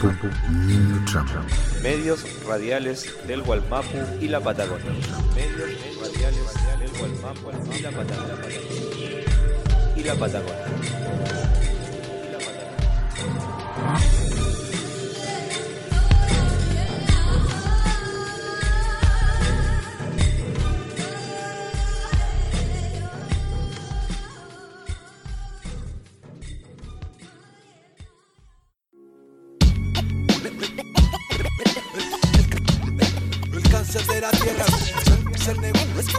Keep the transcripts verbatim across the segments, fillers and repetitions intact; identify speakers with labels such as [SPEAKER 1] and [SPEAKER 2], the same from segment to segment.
[SPEAKER 1] Mapu, Niño Trump.
[SPEAKER 2] Medios radiales del Gualmapu y la Patagonia. Medios radiales del Gualmapu y la Patagonia. Y la Patagonia. Y la Patagonia.
[SPEAKER 3] De la tierra es el negocio,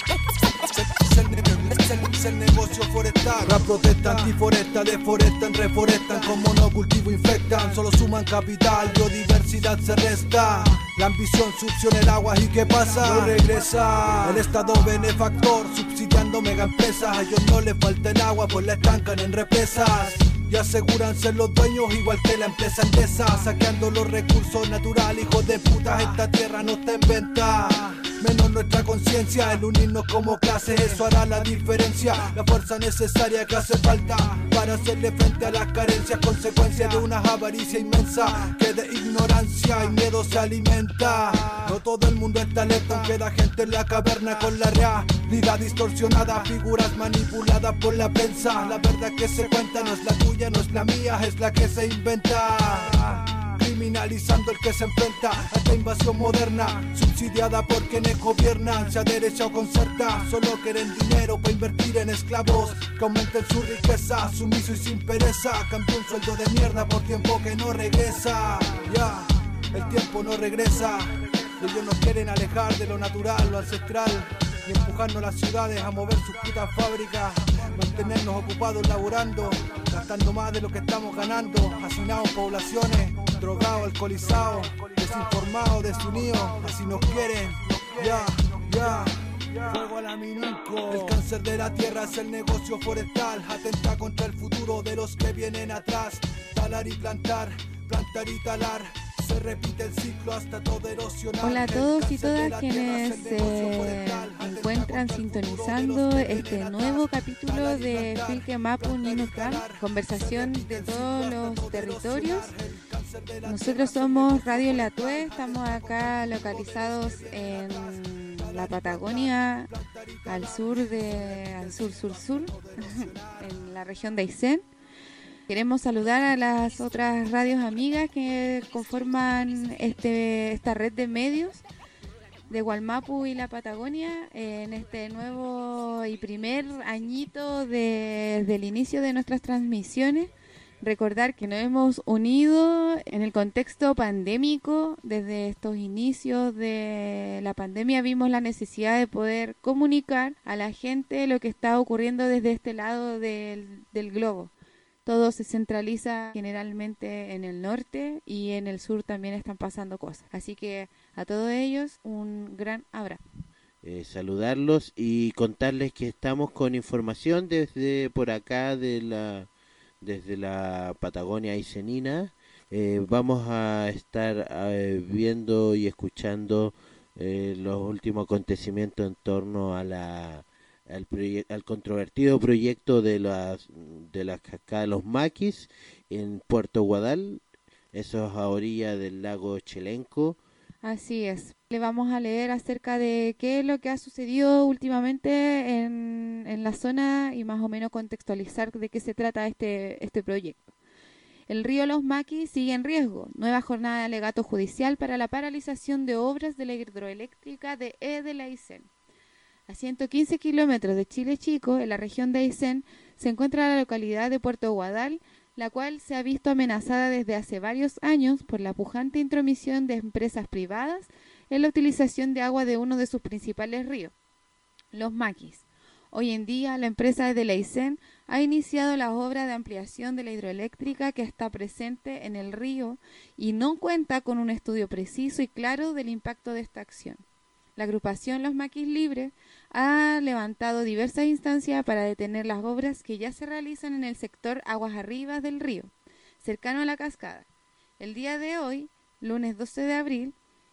[SPEAKER 3] es el negocio forestal. Rap protesta, antiforesta, deforestan, reforestan, con monocultivo infectan, solo suman capital, biodiversidad se resta. La ambición succiona el agua y ¿qué pasa? No regresa. El estado benefactor subsidiando mega empresas. A ellos no les falta el agua pues la estancan en represas. Y aseguran ser los dueños igual que la empresa Endesa, saqueando los recursos naturales, hijos de puta, esta tierra no está en venta. Menos nuestra conciencia, el unirnos como clase, eso hará la diferencia. La fuerza necesaria que hace falta para hacerle frente a las carencias, consecuencia de una avaricia inmensa que de ignorancia y miedo se alimenta. No todo el mundo está alerta, queda gente en la caverna con la realidad distorsionada, figuras manipuladas por la prensa. La verdad que se cuenta no es la tuya, no es la mía, es la que se inventa. Criminalizando el que se enfrenta a esta invasión moderna, subsidiada por quienes gobiernan, sea derecha o concerta. Solo quieren dinero para invertir en esclavos, que aumenten su riqueza, sumiso y sin pereza. Cambia un sueldo de mierda por tiempo que no regresa. Ya, yeah, el tiempo no regresa. Ellos nos quieren alejar de lo natural, lo ancestral, y empujarnos a las ciudades a mover sus putas fábricas, mantenernos ocupados laburando, gastando más de lo que estamos ganando, hacinados poblaciones, drogados, alcoholizados, desinformados, desunidos, así nos quieren, ya, ya. Fuego a la Minunco. El cáncer de la tierra es el negocio forestal, atenta contra el futuro de los que vienen atrás. Talar y plantar, plantar y talar, se repite el ciclo hasta todo erosionar.
[SPEAKER 4] Hola a todos y todas quienes se encuentran sintonizando este nuevo capítulo de Filque Mapu Niño Trump, conversación de todos los territorios. Nosotros somos Radio La Tue, estamos acá localizados en la Patagonia, al sur de, al sur sur sur, en la región de Aysén. Queremos saludar a las otras radios amigas que conforman este esta red de medios de Gualmapu y la Patagonia en este nuevo y primer añito de, del inicio de nuestras transmisiones. Recordar que nos hemos unido en el contexto pandémico. Desde estos inicios de la pandemia vimos la necesidad de poder comunicar a la gente lo que está ocurriendo desde este lado del, del globo. Todo se centraliza generalmente en el norte y en el sur también están pasando cosas. Así que a todos ellos un gran abrazo.
[SPEAKER 5] Eh, saludarlos y contarles que estamos con información desde por acá de la desde la Patagonia aysenina. Eh, vamos a estar eh, viendo y escuchando eh, los últimos acontecimientos en torno a la Al, proye- al controvertido proyecto de las de las cascadas de los Maquis en Puerto Guadal, eso es a orilla del lago Chelenco.
[SPEAKER 4] Así es. Le vamos a leer acerca de qué es lo que ha sucedido últimamente en, en la zona y más o menos contextualizar de qué se trata este este proyecto. El río Los Maquis sigue en riesgo. Nueva jornada de alegato judicial para la paralización de obras de la hidroeléctrica de E de la Aysén. A ciento quince kilómetros de Chile Chico, en la región de Aysén, se encuentra la localidad de Puerto Guadal, la cual se ha visto amenazada desde hace varios años por la pujante intromisión de empresas privadas en la utilización de agua de uno de sus principales ríos, Los Maquis. Hoy en día, la empresa de la Aysén ha iniciado la obra de ampliación de la hidroeléctrica que está presente en el río y no cuenta con un estudio preciso y claro del impacto de esta acción. La agrupación Los Maquis Libres ha levantado diversas instancias para detener las obras que ya se realizan en el sector aguas arriba del río, cercano a la cascada. El día de hoy, lunes doce de abril,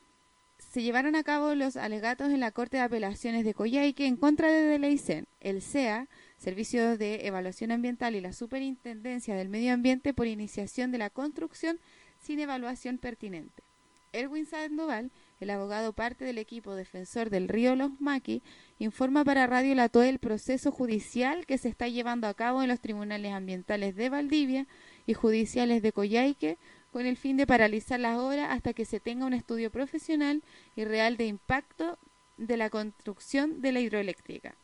[SPEAKER 4] se llevaron a cabo los alegatos en la Corte de Apelaciones de Coyhaique en contra de la Aysén, el C E A, Servicio de Evaluación Ambiental y la Superintendencia del Medio Ambiente por iniciación de la construcción, sin evaluación pertinente. Erwin Sandoval, el abogado parte del equipo defensor del río Los Maquis, informa para Radio La Toe el proceso judicial que se está llevando a cabo en los tribunales ambientales de Valdivia y judiciales de Coyhaique, con el fin de paralizar las obras hasta que se tenga un estudio profesional y real de impacto de la construcción de la hidroeléctrica.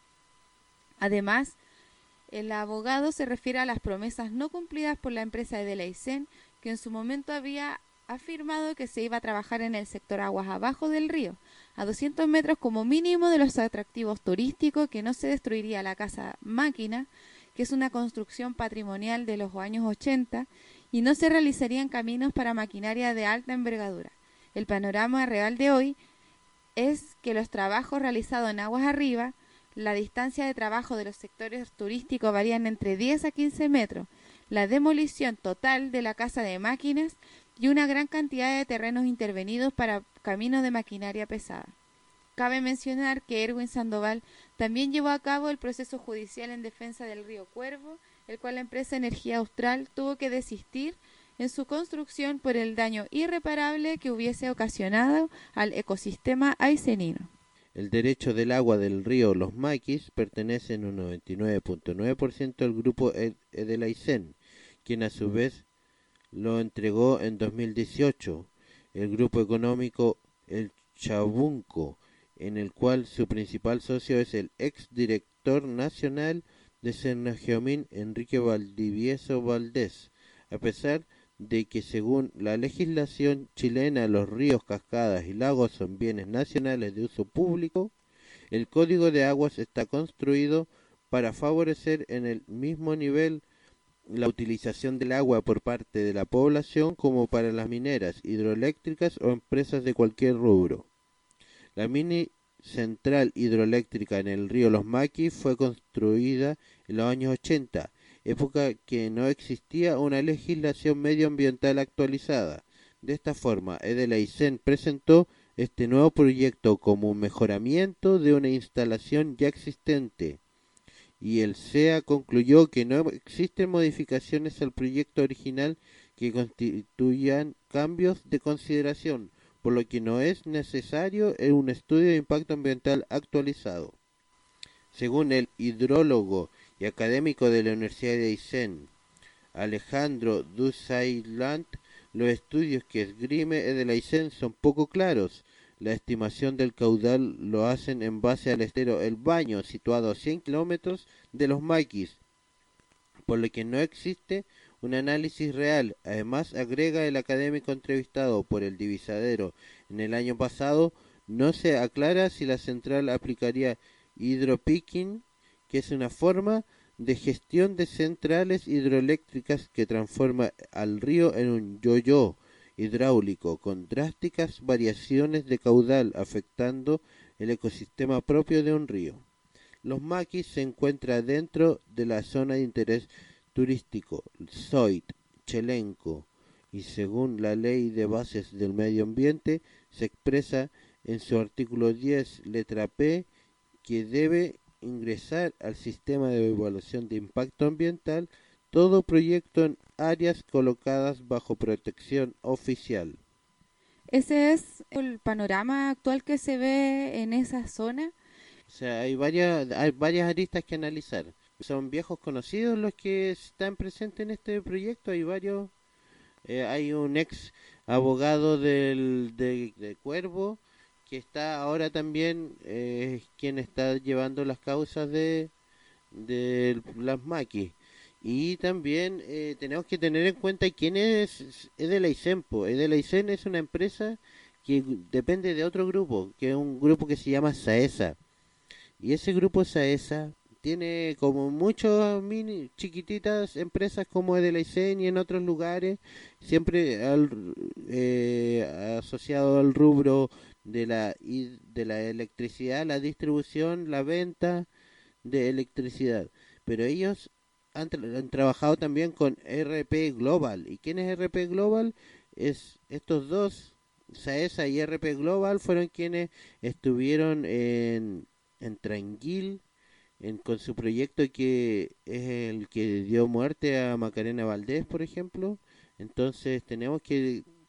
[SPEAKER 4] Además, el abogado se refiere a las promesas no cumplidas por la empresa Edelaicén, que en su momento había afirmado que se iba a trabajar en el sector aguas abajo del río, a doscientos metros como mínimo de los atractivos turísticos, que no se destruiría la casa máquina, que es una construcción patrimonial de los años ochenta, y no se realizarían caminos para maquinaria de alta envergadura. El panorama real de hoy es que los trabajos realizados en aguas arriba, la distancia de trabajo de los sectores turísticos varían entre diez a quince metros, la demolición total de la casa de máquinas y una gran cantidad de terrenos intervenidos para caminos de maquinaria pesada. Cabe mencionar que Erwin Sandoval también llevó a cabo el proceso judicial en defensa del río Cuervo, el cual la empresa Energía Austral tuvo que desistir en su construcción por el daño irreparable que hubiese ocasionado al ecosistema aicenino.
[SPEAKER 5] El derecho del agua del río Los Maquis pertenece en un noventa y nueve punto nueve por ciento al grupo Edelaicén, quien a su vez lo entregó en dos mil dieciocho. El grupo económico El Chabunco, en el cual su principal socio es el ex director nacional de Cernajeomín, Enrique Valdivieso Valdés, a pesar de que según la legislación chilena los ríos, cascadas y lagos son bienes nacionales de uso público, el Código de Aguas está construido para favorecer en el mismo nivel la utilización del agua por parte de la población como para las mineras, hidroeléctricas o empresas de cualquier rubro. La mini central hidroeléctrica en el río Los Maquis fue construida en los años ochenta, época que no existía una legislación medioambiental actualizada. De esta forma, Edelaicén presentó este nuevo proyecto como un mejoramiento de una instalación ya existente, y el C E A concluyó que no existen modificaciones al proyecto original que constituyan cambios de consideración, por lo que no es necesario un estudio de impacto ambiental actualizado. Según el hidrólogo y académico de la Universidad de Aysén, Alejandro Dussaillant, los estudios que esgrime Edelaicén son poco claros. La estimación del caudal lo hacen en base al estero El Baño, situado a cien kilómetros de Los Maquis, por lo que no existe un análisis real. Además, agrega el académico entrevistado por El Divisadero en el año pasado, no se aclara si la central aplicaría hidropicking, que es una forma de gestión de centrales hidroeléctricas que transforma al río en un yo-yo hidráulico con drásticas variaciones de caudal afectando el ecosistema propio de un río. Los Maquis se encuentra dentro de la zona de interés turístico Zoit, Chelenco, y según la Ley de Bases del Medio Ambiente se expresa en su artículo diez, letra P, que debe ingresar al sistema de evaluación de impacto ambiental todo proyecto en áreas colocadas bajo protección oficial.
[SPEAKER 4] Ese es el panorama actual que se ve en esa zona.
[SPEAKER 5] O sea, hay varias, hay varias aristas que analizar. Son viejos conocidos los que están presentes en este proyecto. Hay varios. Eh, hay un ex abogado del de, de Cuervo que está ahora también eh, quien está llevando las causas de, de las Maquis. Y también eh, tenemos que tener en cuenta quién es Edelaicén. Edelaicén es una empresa que depende de otro grupo, que es un grupo que se llama SAESA. Y ese grupo SAESA tiene como muchas mini chiquititas empresas como Edelaicén y en otros lugares, siempre al, eh, asociado al rubro de la, de la electricidad, la distribución, la venta de electricidad. Pero ellos Han, tra- han trabajado también con R P Global. ¿Y quién es R P Global? Es estos dos, SAESA y R P Global, fueron quienes estuvieron en, en Tranquil en, con su proyecto que es el que dio muerte a Macarena Valdés, por ejemplo. Entonces tenemos que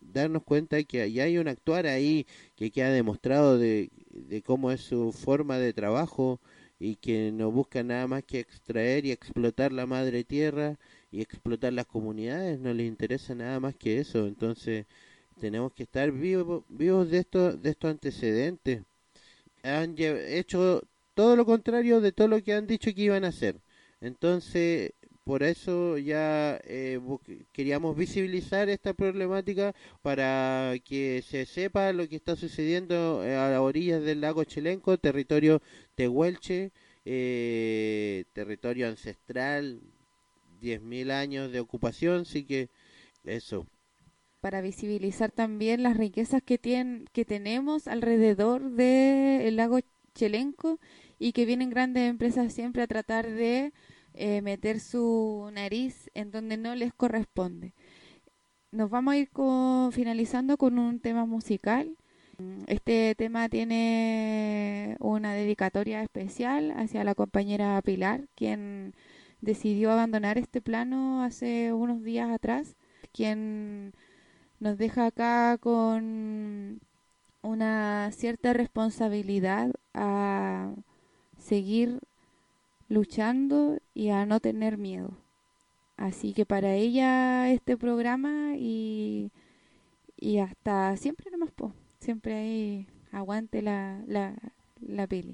[SPEAKER 5] darnos cuenta que ya hay un actuar ahí que queda demostrado de, de cómo es su forma de trabajo y que no busca nada más que extraer y explotar la madre tierra y explotar las comunidades, no les interesa nada más que eso. Entonces tenemos que estar vivos vivos de estos de estos antecedentes. Han hecho todo lo contrario de todo lo que han dicho que iban a hacer. Entonces, por eso ya eh, queríamos visibilizar esta problemática para que se sepa lo que está sucediendo a las orillas del lago Chelenco, territorio tehuelche, eh, territorio ancestral, diez mil años de ocupación, así que eso.
[SPEAKER 4] Para visibilizar también las riquezas que tienen, que tenemos alrededor del lago Chelenco y que vienen grandes empresas siempre a tratar de eh, meter su nariz en donde no les corresponde. Nos vamos a ir con, finalizando con un tema musical. Este tema tiene una dedicatoria especial hacia la compañera Pilar, quien decidió abandonar este plano hace unos días atrás, quien nos deja acá con una cierta responsabilidad a seguir luchando y a no tener miedo. Así que para ella este programa y, y hasta siempre nomás, po. Siempre ahí aguante la, la, la Pili.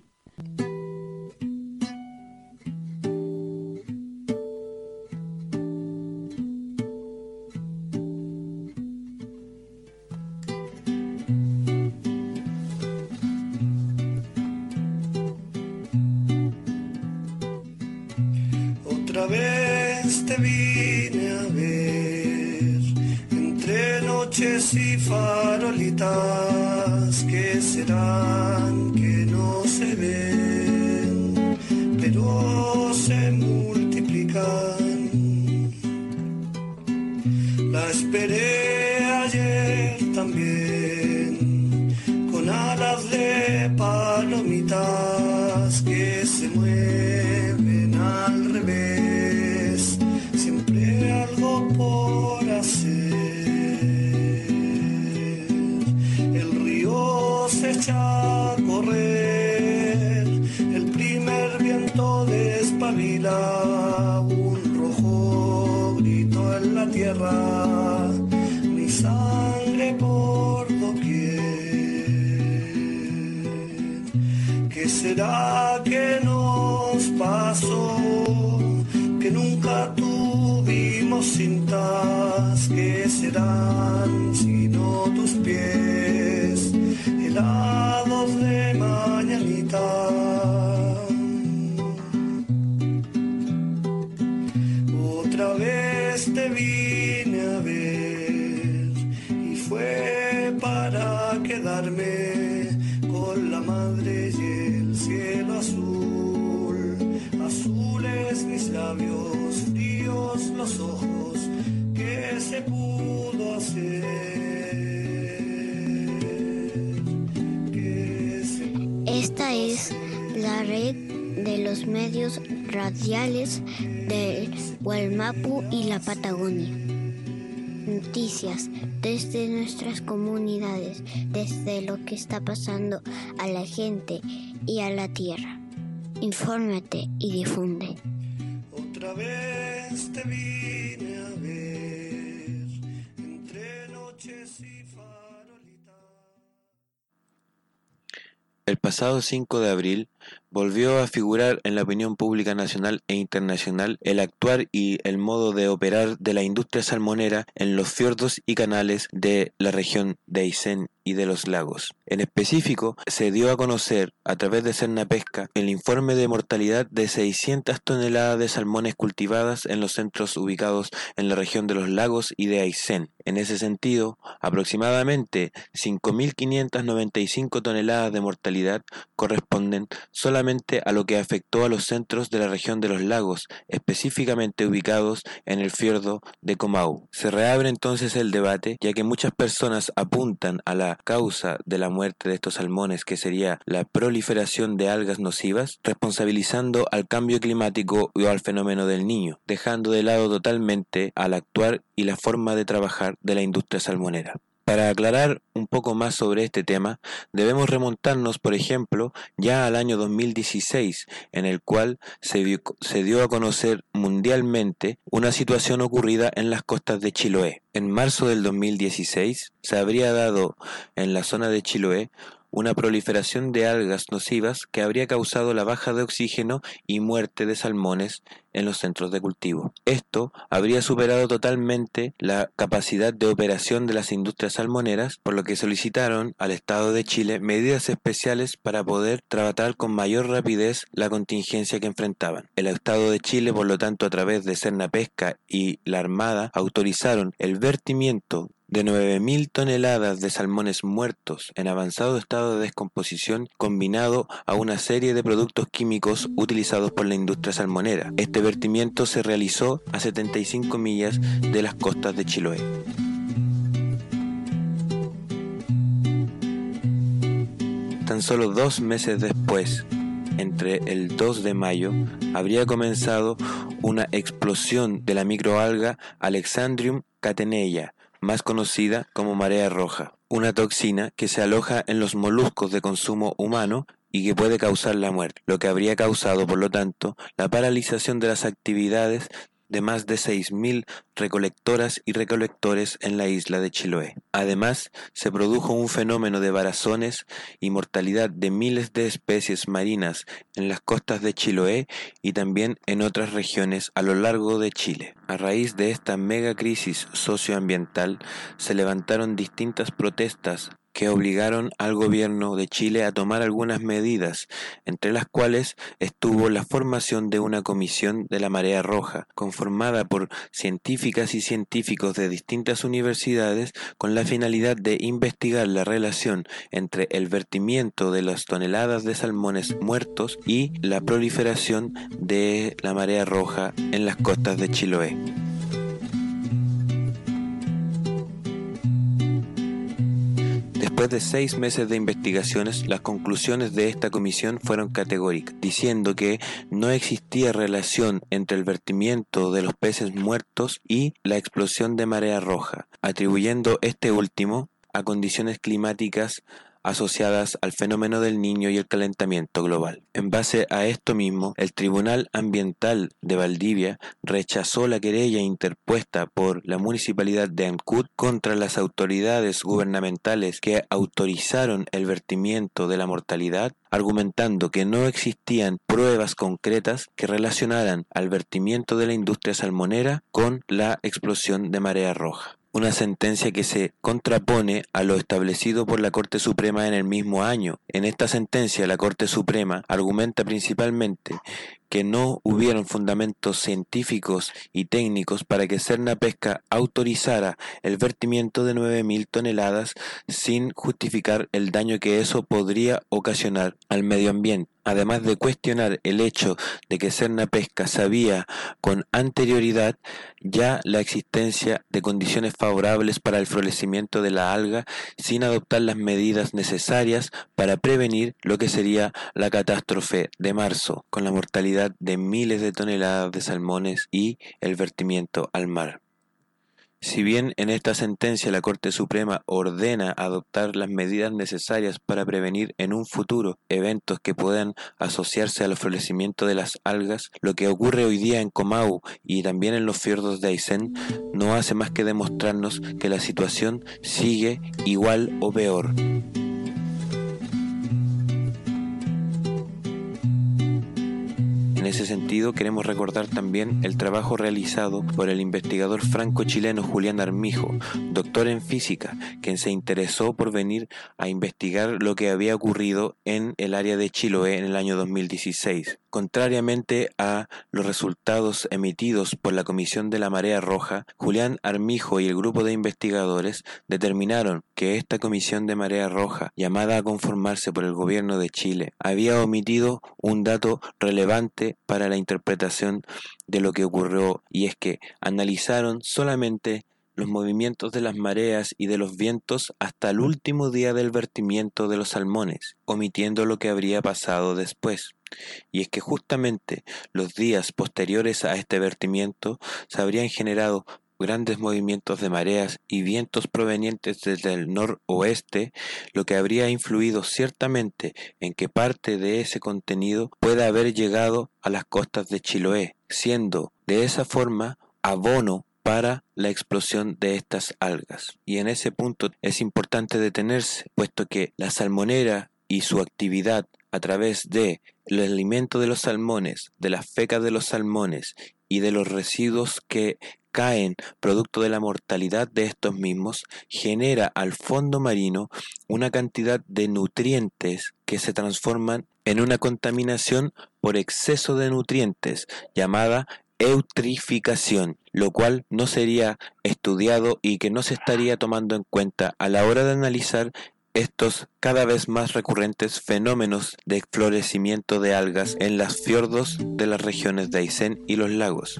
[SPEAKER 1] Otra vez te vine a ver, entre noches y farolitas que serán, que no se ven, pero se multiplican. La esperé ayer también, con alas de palomitas que se mueven al revés, siempre algo por hacer. El río se echa a correr, el primer viento despabila, un rojo grito en la tierra, mi sangre por doquier. ¿Qué será que nos pasó? Que nunca tuvimos cintas. ¿Qué serán sino tus pies helados de mañanita? Otra vez te vine a ver y fue para quedarme con la madre y el cielo azul. Azules mis labios, fríos los ojos, ¿qué se pudo hacer? ¿Qué se pudo
[SPEAKER 6] Esta es
[SPEAKER 1] hacer?
[SPEAKER 6] la red de los medios radiales del Gualmapu y la Patagonia. Noticias desde nuestras comunidades, desde lo que está pasando a la gente y a la tierra. Infórmate y difunde.
[SPEAKER 1] Otra vez te vine a ver, entre noches y farolitas.
[SPEAKER 2] El pasado cinco de abril volvió a figurar en la opinión pública nacional e internacional el actuar y el modo de operar de la industria salmonera en los fiordos y canales de la región de Aysén y de los lagos. En específico, se dio a conocer a través de Cernapesca el informe de mortalidad de seiscientas toneladas de salmones cultivadas en los centros ubicados en la región de los lagos y de Aysén. En ese sentido, aproximadamente cinco mil quinientas noventa y cinco toneladas de mortalidad corresponden solamente a lo que afectó a los centros de la región de los lagos, específicamente ubicados en el fiordo de Comau. Se reabre entonces el debate, ya que muchas personas apuntan a la causa de la muerte de estos salmones, que sería la proliferación de algas nocivas, responsabilizando al cambio climático o al fenómeno del Niño, dejando de lado totalmente al actuar y la forma de trabajar de la industria salmonera.
[SPEAKER 7] Para aclarar un poco más sobre este tema, debemos remontarnos, por ejemplo, ya al año dos mil dieciséis, en el cual se dio, se dio a conocer mundialmente una situación ocurrida en las costas de Chiloé. En marzo del dos mil dieciséis se habría dado en la zona de Chiloé una proliferación de algas nocivas que habría causado la baja de oxígeno y muerte de salmones en los centros de cultivo. Esto habría superado totalmente la capacidad de operación de las industrias salmoneras, por lo que solicitaron al Estado de Chile medidas especiales para poder tratar con mayor rapidez la contingencia que enfrentaban. El Estado de Chile, por lo tanto, a través de Cernapesca y la Armada, autorizaron el vertimiento de nueve mil toneladas de salmones muertos en avanzado estado de descomposición combinado a una serie de productos químicos utilizados por la industria salmonera. Este vertimiento se realizó a setenta y cinco millas de las costas de Chiloé. Tan solo dos meses después, entre el dos de mayo, habría comenzado una explosión de la microalga Alexandrium catenaria, más conocida como marea roja, una toxina que se aloja en los moluscos de consumo humano y que puede causar la muerte, lo que habría causado, por lo tanto, la paralización de las actividades de más de seis mil recolectoras y recolectores en la isla de Chiloé. Además, se produjo un fenómeno de varazones y mortalidad de miles de especies marinas en las costas de Chiloé y también en otras regiones a lo largo de Chile. A raíz de esta mega crisis socioambiental, se levantaron distintas protestas que obligaron al gobierno de Chile a tomar algunas medidas, entre las cuales estuvo la formación de una comisión de la marea roja, conformada por científicas y científicos de distintas universidades con la finalidad de investigar la relación entre el vertimiento de las toneladas de salmones muertos y la proliferación de la marea roja en las costas de Chiloé. Después de seis meses de investigaciones, las conclusiones de esta comisión fueron categóricas, diciendo que no existía relación entre el vertimiento de los peces muertos y la explosión de marea roja, atribuyendo este último a condiciones climáticas asociadas al fenómeno del Niño y el calentamiento global. En base a esto mismo, el Tribunal Ambiental de Valdivia rechazó la querella interpuesta por la Municipalidad de Ancud contra las autoridades gubernamentales que autorizaron el vertimiento de la mortalidad, argumentando que no existían pruebas concretas que relacionaran al vertimiento de la industria salmonera con la explosión de marea roja. Una sentencia que se contrapone a lo establecido por la Corte Suprema en el mismo año. En esta sentencia, la Corte Suprema argumenta principalmente que no hubieron fundamentos científicos y técnicos para que Cernapesca autorizara el vertimiento de nueve mil toneladas sin justificar el daño que eso podría ocasionar al medio ambiente. Además de cuestionar el hecho de que Cernapesca sabía con anterioridad ya la existencia de condiciones favorables para el florecimiento de la alga sin adoptar las medidas necesarias para prevenir lo que sería la catástrofe de marzo, con la mortalidad de miles de toneladas de salmones y el vertimiento al mar. Si bien en esta sentencia la Corte Suprema ordena adoptar las medidas necesarias para prevenir en un futuro eventos que puedan asociarse al florecimiento de las algas, lo que ocurre hoy día en Comau y también en los fiordos de Aysén no hace más que demostrarnos que la situación sigue igual o peor. En ese sentido, queremos recordar también el trabajo realizado por el investigador franco-chileno Julián Armijo, doctor en física, quien se interesó por venir a investigar lo que había ocurrido en el área de Chiloé en el año dos mil dieciséis. Contrariamente a los resultados emitidos por la Comisión de la Marea Roja, Julián Armijo y el grupo de investigadores determinaron que esta Comisión de Marea Roja, llamada a conformarse por el gobierno de Chile, había omitido un dato relevante para la interpretación de lo que ocurrió, y es que analizaron solamente los movimientos de las mareas y de los vientos hasta el último día del vertimiento de los salmones, omitiendo lo que habría pasado después. Y es que justamente los días posteriores a este vertimiento se habrían generado grandes movimientos de mareas y vientos provenientes desde el noroeste, lo que habría influido ciertamente en que parte de ese contenido pueda haber llegado a las costas de Chiloé, siendo de esa forma abono para la explosión de estas algas. Y en ese punto es importante detenerse, puesto que la salmonera y su actividad a través de el alimento de los salmones, de las fecas de los salmones y de los residuos que caen producto de la mortalidad de estos mismos, genera al fondo marino una cantidad de nutrientes que se transforman en una contaminación por exceso de nutrientes llamada eutrificación, lo cual no sería estudiado y que no se estaría tomando en cuenta a la hora de analizar estos cada vez más recurrentes fenómenos de florecimiento de algas en los fiordos de las regiones de Aysén y los lagos.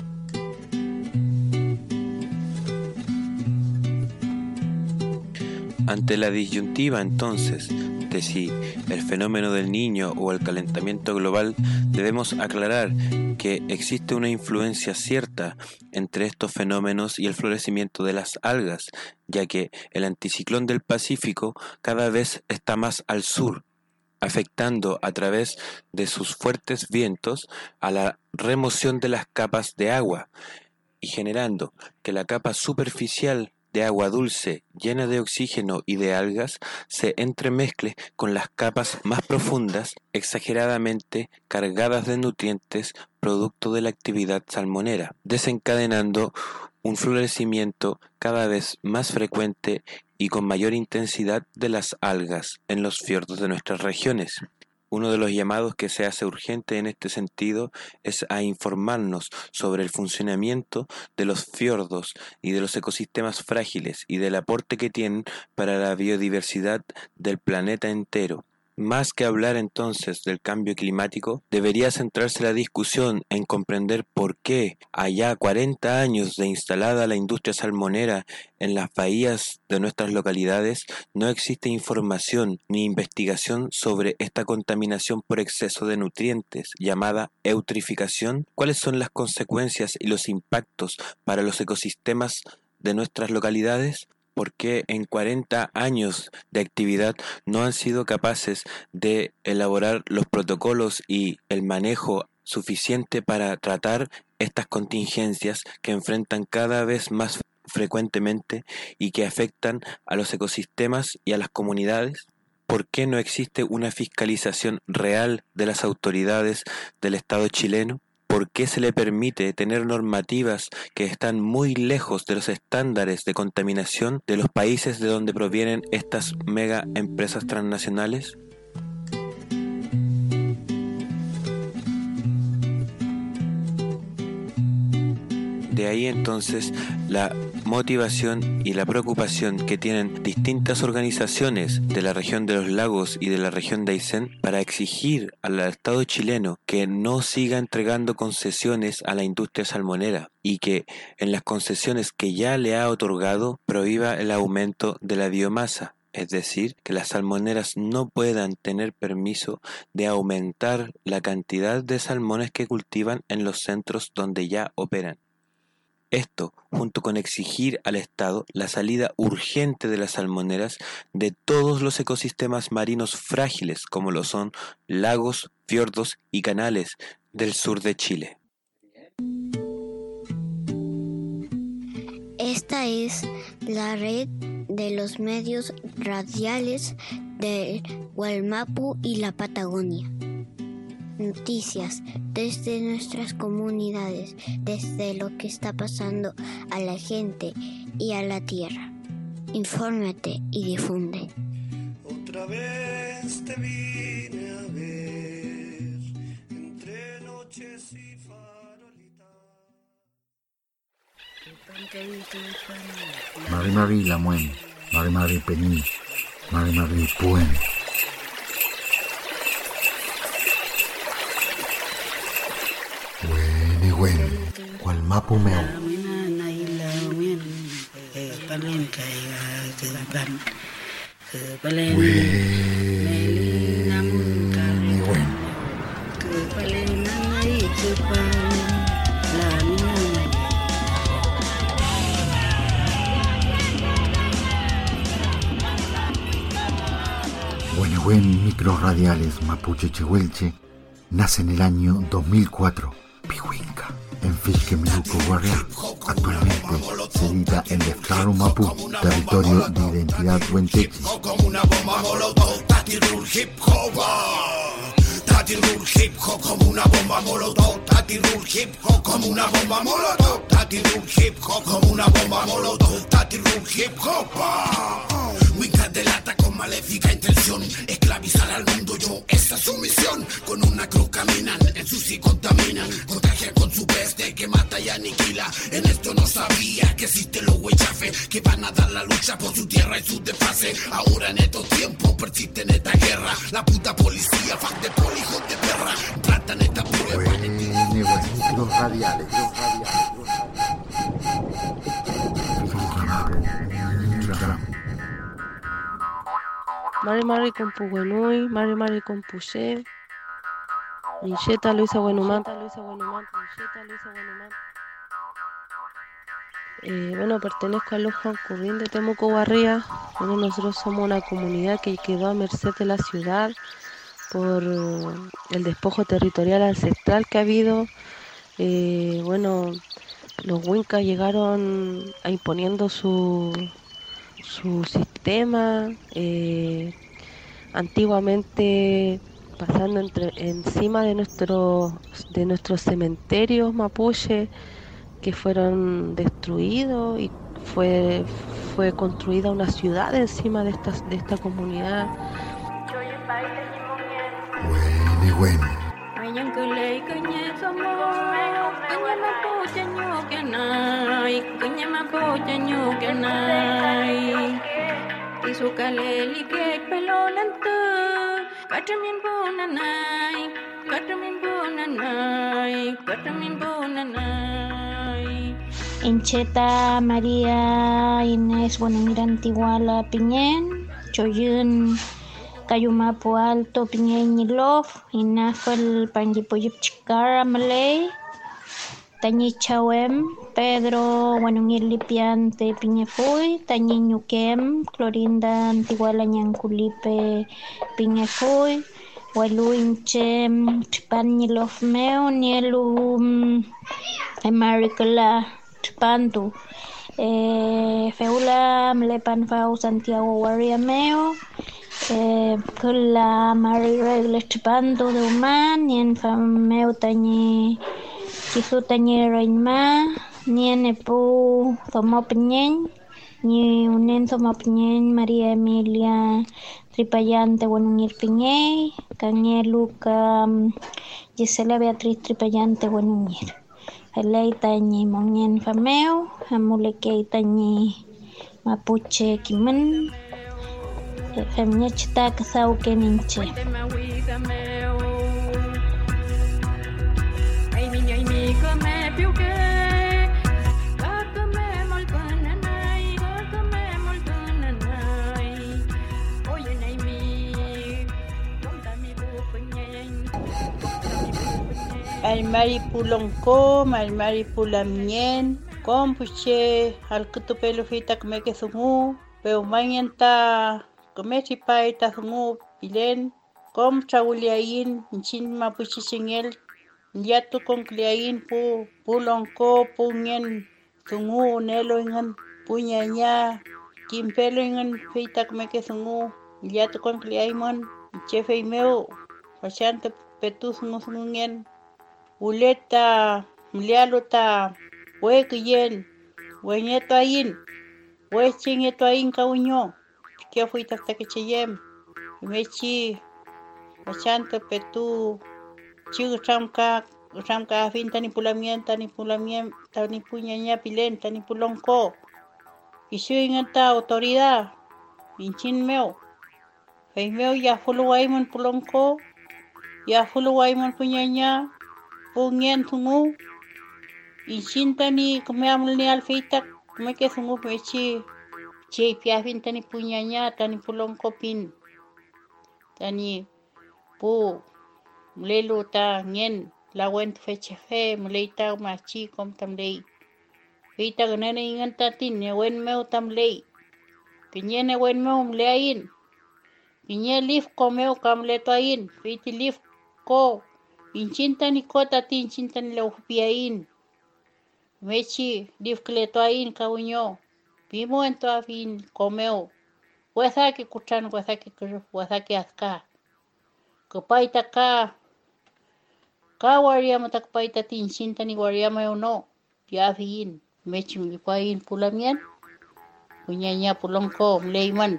[SPEAKER 7] Ante la disyuntiva entonces de si el fenómeno del Niño o el calentamiento global, debemos aclarar que existe una influencia cierta entre estos fenómenos y el florecimiento de las algas, ya que el anticiclón del Pacífico cada vez está más al sur, afectando a través de sus fuertes vientos a la remoción de las capas de agua y generando que la capa superficial de agua dulce llena de oxígeno y de algas se entremezcle con las capas más profundas exageradamente cargadas de nutrientes producto de la actividad salmonera, desencadenando un florecimiento cada vez más frecuente y con mayor intensidad de las algas en los fiordos de nuestras regiones. Uno de los llamados que se hace urgente en este sentido es a informarnos sobre el funcionamiento de los fiordos y de los ecosistemas frágiles y del aporte que tienen para la biodiversidad del planeta entero. Más que hablar entonces del cambio climático, debería centrarse la discusión en comprender por qué, allá cuarenta años de instalada la industria salmonera en las bahías de nuestras localidades, no existe información ni investigación sobre esta contaminación por exceso de nutrientes, llamada eutrificación. ¿Cuáles son las consecuencias y los impactos para los ecosistemas de nuestras localidades? ¿Por qué en cuarenta años de actividad no han sido capaces de elaborar los protocolos y el manejo suficiente para tratar estas contingencias que enfrentan cada vez más frecuentemente y que afectan a los ecosistemas y a las comunidades? ¿Por qué no existe una fiscalización real de las autoridades del Estado chileno? ¿Por qué se le permite tener normativas que están muy lejos de los estándares de contaminación de los países de donde provienen estas mega empresas transnacionales? De ahí entonces la motivación y la preocupación que tienen distintas organizaciones de la región de los lagos y de la región de Aysén para exigir al Estado chileno que no siga entregando concesiones a la industria salmonera y que en las concesiones que ya le ha otorgado prohíba el aumento de la biomasa. Es decir, que las salmoneras no puedan tener permiso de aumentar la cantidad de salmones que cultivan en los centros donde ya operan. Esto, junto con exigir al Estado la salida urgente de las salmoneras de todos los ecosistemas marinos frágiles como lo son lagos, fiordos y canales del sur de Chile.
[SPEAKER 6] Esta es la red de los medios radiales del Wallmapu y la Patagonia. Noticias desde nuestras comunidades, desde lo que está pasando a la gente y a la tierra. Infórmate y difunde.
[SPEAKER 1] Otra vez te vine a ver entre noches y farolitas.
[SPEAKER 8] Mari Mari la muen, Mari Mari pení, Mari Mari puen. Weni weni, Wallmapu meu. Weni weni. Huenehuen Microradiales Mapuche Chehuelche nace en el año dos mil cuatro, Pihuinca, en Fischkemiluco, Guarria. Actualmente se edita en Leftaru Mapu, territorio de identidad huenteche.
[SPEAKER 1] Tatirul hip hop como una bomba molotov, tatirul hip hop como una bomba molotov, tatirul hip hop como una bomba molotov, tatirul hip hop. Winca delata con maléfica intención, esclavizar al mundo, yo, esa es su misión. Con una cruz caminan, en su sí contaminan, contagian con su peste que mata y aniquila. En esto no sabía que existen los huechafes que van a dar la lucha por su tierra y su desfase. Ahora en estos tiempos persiste en esta guerra, la puta policía, fuck de poli, hijos de perra, tratan esta prueba.
[SPEAKER 8] Los radiales, los radiales.
[SPEAKER 9] Mari Mari con Puguenui, Mari Mari con Puché, Incheta Luisa Buenumán, Luisa Buenumán, Incheta Luisa Buenumán. Eh, bueno, pertenezco al Luján Currín de Temuco Guarría. Bueno, nosotros somos una comunidad que quedó a merced de la ciudad por el despojo territorial ancestral que ha habido. Eh, bueno, los Wincas llegaron a imponiendo su su sistema, eh, antiguamente pasando entre, encima de nuestros de nuestros cementerios mapuche que fueron destruidos, y fue fue construida una ciudad encima de esta de esta comunidad.
[SPEAKER 8] Bueno, bueno.
[SPEAKER 6] Incheta María Inés Buenamira Antiguala Piñén, Choyun Cayumapu Alto Piñén Yilov, Inafel Panjipoyip Chikara Malay, Tañi Chawem, Pedro Buenungir Lipiante Piñefuy, Tañi Ñuquem, Clorinda Antiguala Ñanculipe Piñefuy, Walu Inchem Chipan Yilov Meo, Nielu Emaricala Chipantu, eh, Feula Mlepan Fau Santiago Guarria Meo, eh, Kula Mari Regles Chipantu de Human, Nien Fameo Tañi Kisu Tañi Reñma, Nien Epu Thomopiñen, Ni Unen Thomopiñen, María Emilia Tripayante Buenungir Piñey, Cañe Luca Gisela Beatriz Tripayante Buenungir. Helei Tañi Monien Fameo, Amulekei Tañi Mapuche Kimen, Femñechta Kasau Keninche.
[SPEAKER 10] Almari Pulonco, Almari Pulamien, Compuche, Alcutupelo Fita Comeke Sumu, Peumanienta, Comechi Paita Sumu, Pilen, Com Chauliain, Chin Mapuche Chingel, Yatu Concliain, Pu, Pulonco, Punien, Sumu, Nelo Ingan, Puñaña, Kimpelo Ingan Fita Comeke Sumu, Yatu Concliaimon, Chefe Imeo, Fachante Petus Musungen. Uleta, Mlialota, Huequien, Hueñeto Ain, Huechingeto Ain Cauño, que fui hasta que cheyem, Mechi, Machante Petu, Chigu Chamka, Chamka Finta ni Pulamienta ni Pulamienta ni Puñaña Pilenta ni Pulonco, y si en esta autoridad, Inchin Meo, Feimeo ya Fuluaimon Pulonco, ya Fuluaimon Puñaña. Pungien tungu, inchinta ni kumeamul ni alfeita, kumeke tungu pechi, che piafin tani punyanya tani pulong kopin, tani pu, mulelo ta ngien, lawent feche fe, muleita machi kom tamlei, feita ganene ingan tatin, ne wen meu tamlei, pinyene wen meu mleain, Piñe lif comeo camletoain, fiti lif ko, inchintan y cota tinchintan leupiain. Mechi lif cletoain cauño, pimo en toa fin comeo. Huesa que cuchan, huesa que huesa que azca. Copaita ka. Ka guariamo takpaita tinchintan y guariamo yo no. Ya fin, mechi mi pain pulamien. Puñaña pulonko, mleiman.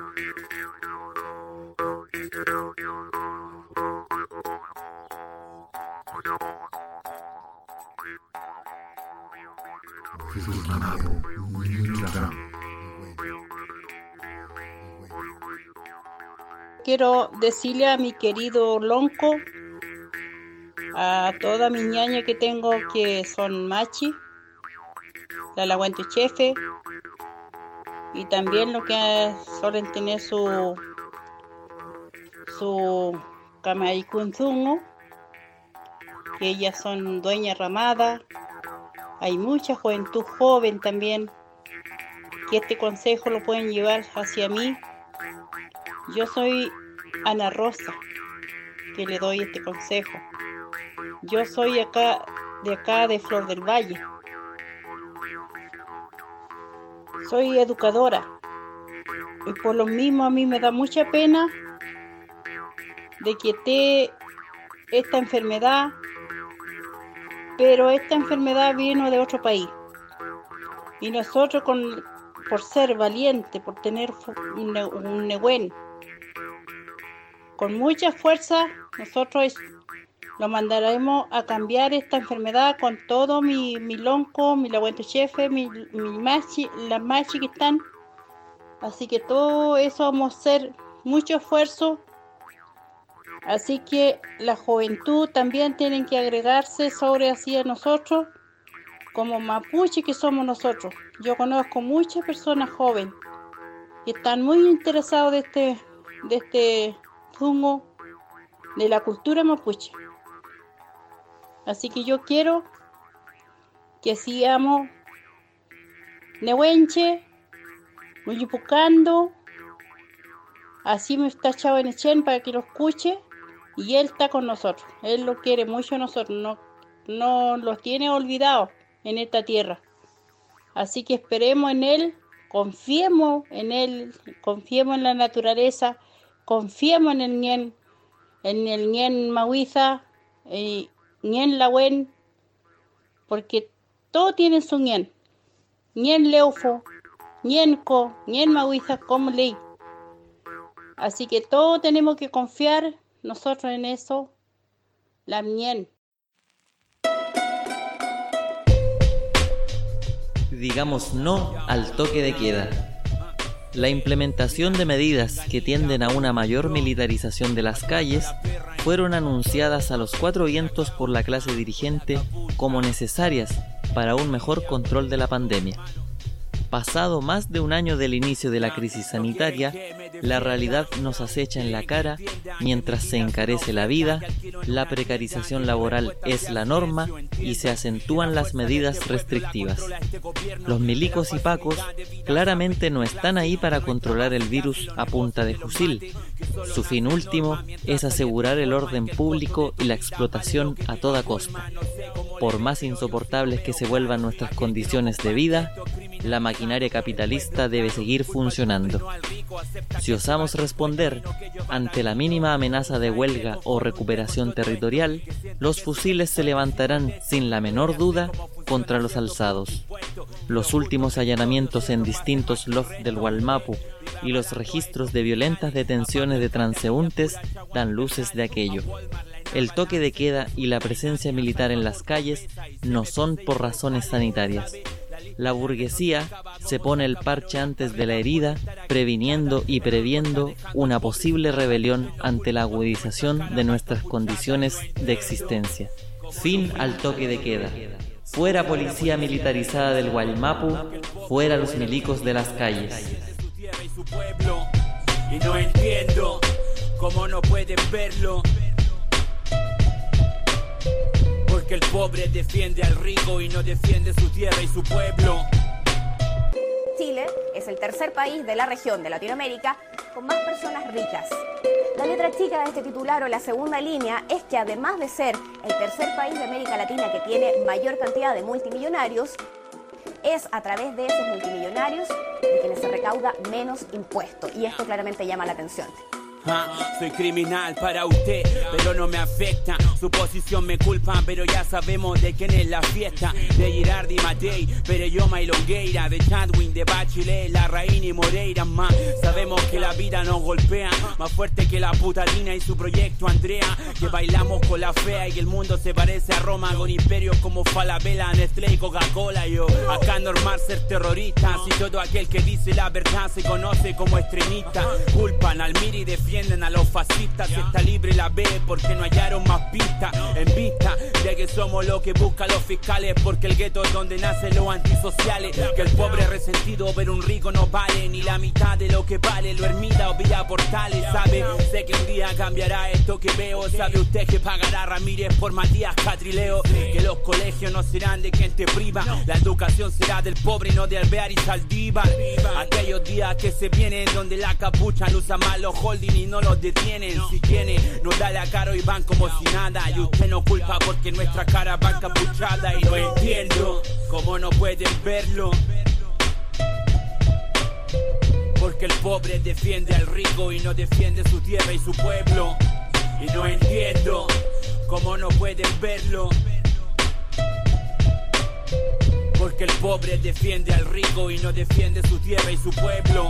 [SPEAKER 10] Quiero decirle a mi querido Lonco, a toda mi ñaña que tengo que son machi, la laguantuchefe, y también lo que suelen tener su su camaricunzungo, que ellas son dueña ramada. Hay mucha juventud joven también, que este consejo lo pueden llevar hacia mí. Yo soy Ana Rosa, que le doy este consejo. Yo soy acá de acá de Flor del Valle. Soy educadora y por lo mismo a mí me da mucha pena de que esté esta enfermedad, pero esta enfermedad vino de otro país y nosotros con, por ser valiente, por tener un, un negüen, con mucha fuerza, nosotros lo mandaremos a cambiar esta enfermedad con todo mi, mi lonco, mi laguantuchefe, mi, mi machi, las machi que están. Así que todo eso vamos a hacer mucho esfuerzo. Así que la juventud también tienen que agregarse sobre así a nosotros, como mapuche que somos nosotros. Yo conozco muchas personas jóvenes que están muy interesados de este, de este zumo, de la cultura mapuche. Así que yo quiero que sigamos nehuenche, muyupucando, así me está Chavo en Echen para que lo escuche, y él está con nosotros, él lo quiere mucho a nosotros, no, no los tiene olvidados en esta tierra. Así que esperemos en él, confiemos en él, confiemos en la naturaleza, confiemos en el ñen, en el ñen mahuiza, y ñen lawen, porque todo tiene su ñen, ñen leufo, ñen co, ñen mahuiza como ley. Así que todos tenemos que confiar nosotros en eso, la ñen.
[SPEAKER 11] Digamos no al toque de queda. La implementación de medidas que tienden a una mayor militarización de las calles fueron anunciadas a los cuatro vientos por la clase dirigente como necesarias para un mejor control de la pandemia. Pasado más de un año del inicio de la crisis sanitaria, la realidad nos acecha en la cara mientras se encarece la vida, la precarización laboral es la norma y se acentúan las medidas restrictivas. Los milicos y pacos claramente no están ahí para controlar el virus a punta de fusil. Su fin último es asegurar el orden público y la explotación a toda costa. Por más insoportables que se vuelvan nuestras condiciones de vida, la maquinaria capitalista debe seguir funcionando. Si osamos responder ante la mínima amenaza de huelga o recuperación territorial, los fusiles se levantarán sin la menor duda contra los alzados. Los últimos allanamientos en distintos lofts del Wallmapu y los registros de violentas detenciones de transeúntes dan luces de aquello. El toque de queda y la presencia militar en las calles no son por razones sanitarias. La burguesía se pone el parche antes de la herida, previniendo y previendo una posible rebelión ante la agudización de nuestras condiciones de existencia. Fin al toque de queda. Fuera policía militarizada del Wallmapu, fuera los milicos de las calles.
[SPEAKER 12] Y no entiendo cómo no pueden verlo. Porque el pobre defiende al rico y no defiende su tierra y su pueblo.
[SPEAKER 13] Chile es el tercer país de la región de Latinoamérica con más personas ricas. La letra chica de este titular o la segunda línea es que además de ser el tercer país de América Latina que tiene mayor cantidad de multimillonarios, es a través de esos multimillonarios de quienes se recauda menos impuestos. Y esto claramente llama la atención.
[SPEAKER 12] Ah, soy criminal para usted, pero no me afecta. Su posición me culpa, pero ya sabemos de quién es la fiesta. De Girardi Matei, Pereyoma y Longueira, de Chadwin, de Bachelet, Larraín y Moreira. Más sabemos que la vida nos golpea, más fuerte que la puta Dina y su proyecto Andrea. Que bailamos con la fea y que el mundo se parece a Roma, con imperios como Falabella, Nestlé y Coca-Cola. Yo acá normal ser terrorista, si todo aquel que dice la verdad se conoce como extremista. Culpan al Miri y defienden a los fascistas. Si está libre la ve porque no hallaron más pistas. En vista de que somos lo que buscan los fiscales, porque el gueto es donde nacen los antisociales. Que el pobre resentido ver un rico no vale ni la mitad de lo que vale lo ermita o Villa Portales. Sabe, sé que un día cambiará esto que veo. Sabe usted que pagará Ramírez por Matías Catrileo. Que los colegios no serán de quien te priva, la educación será del pobre y no de Alvear y Saldívar. Aquellos días que se vienen donde la capucha no usa más los holding y no los detienen. Si tiene, nos da la cara y van como si nada. Y usted no culpa porque nuestra cara va encapuchada. Y no entiendo cómo no pueden verlo, porque el pobre defiende al rico y no defiende su tierra y su pueblo. Y no entiendo cómo no pueden verlo, porque el pobre defiende al rico y no defiende su tierra y su pueblo.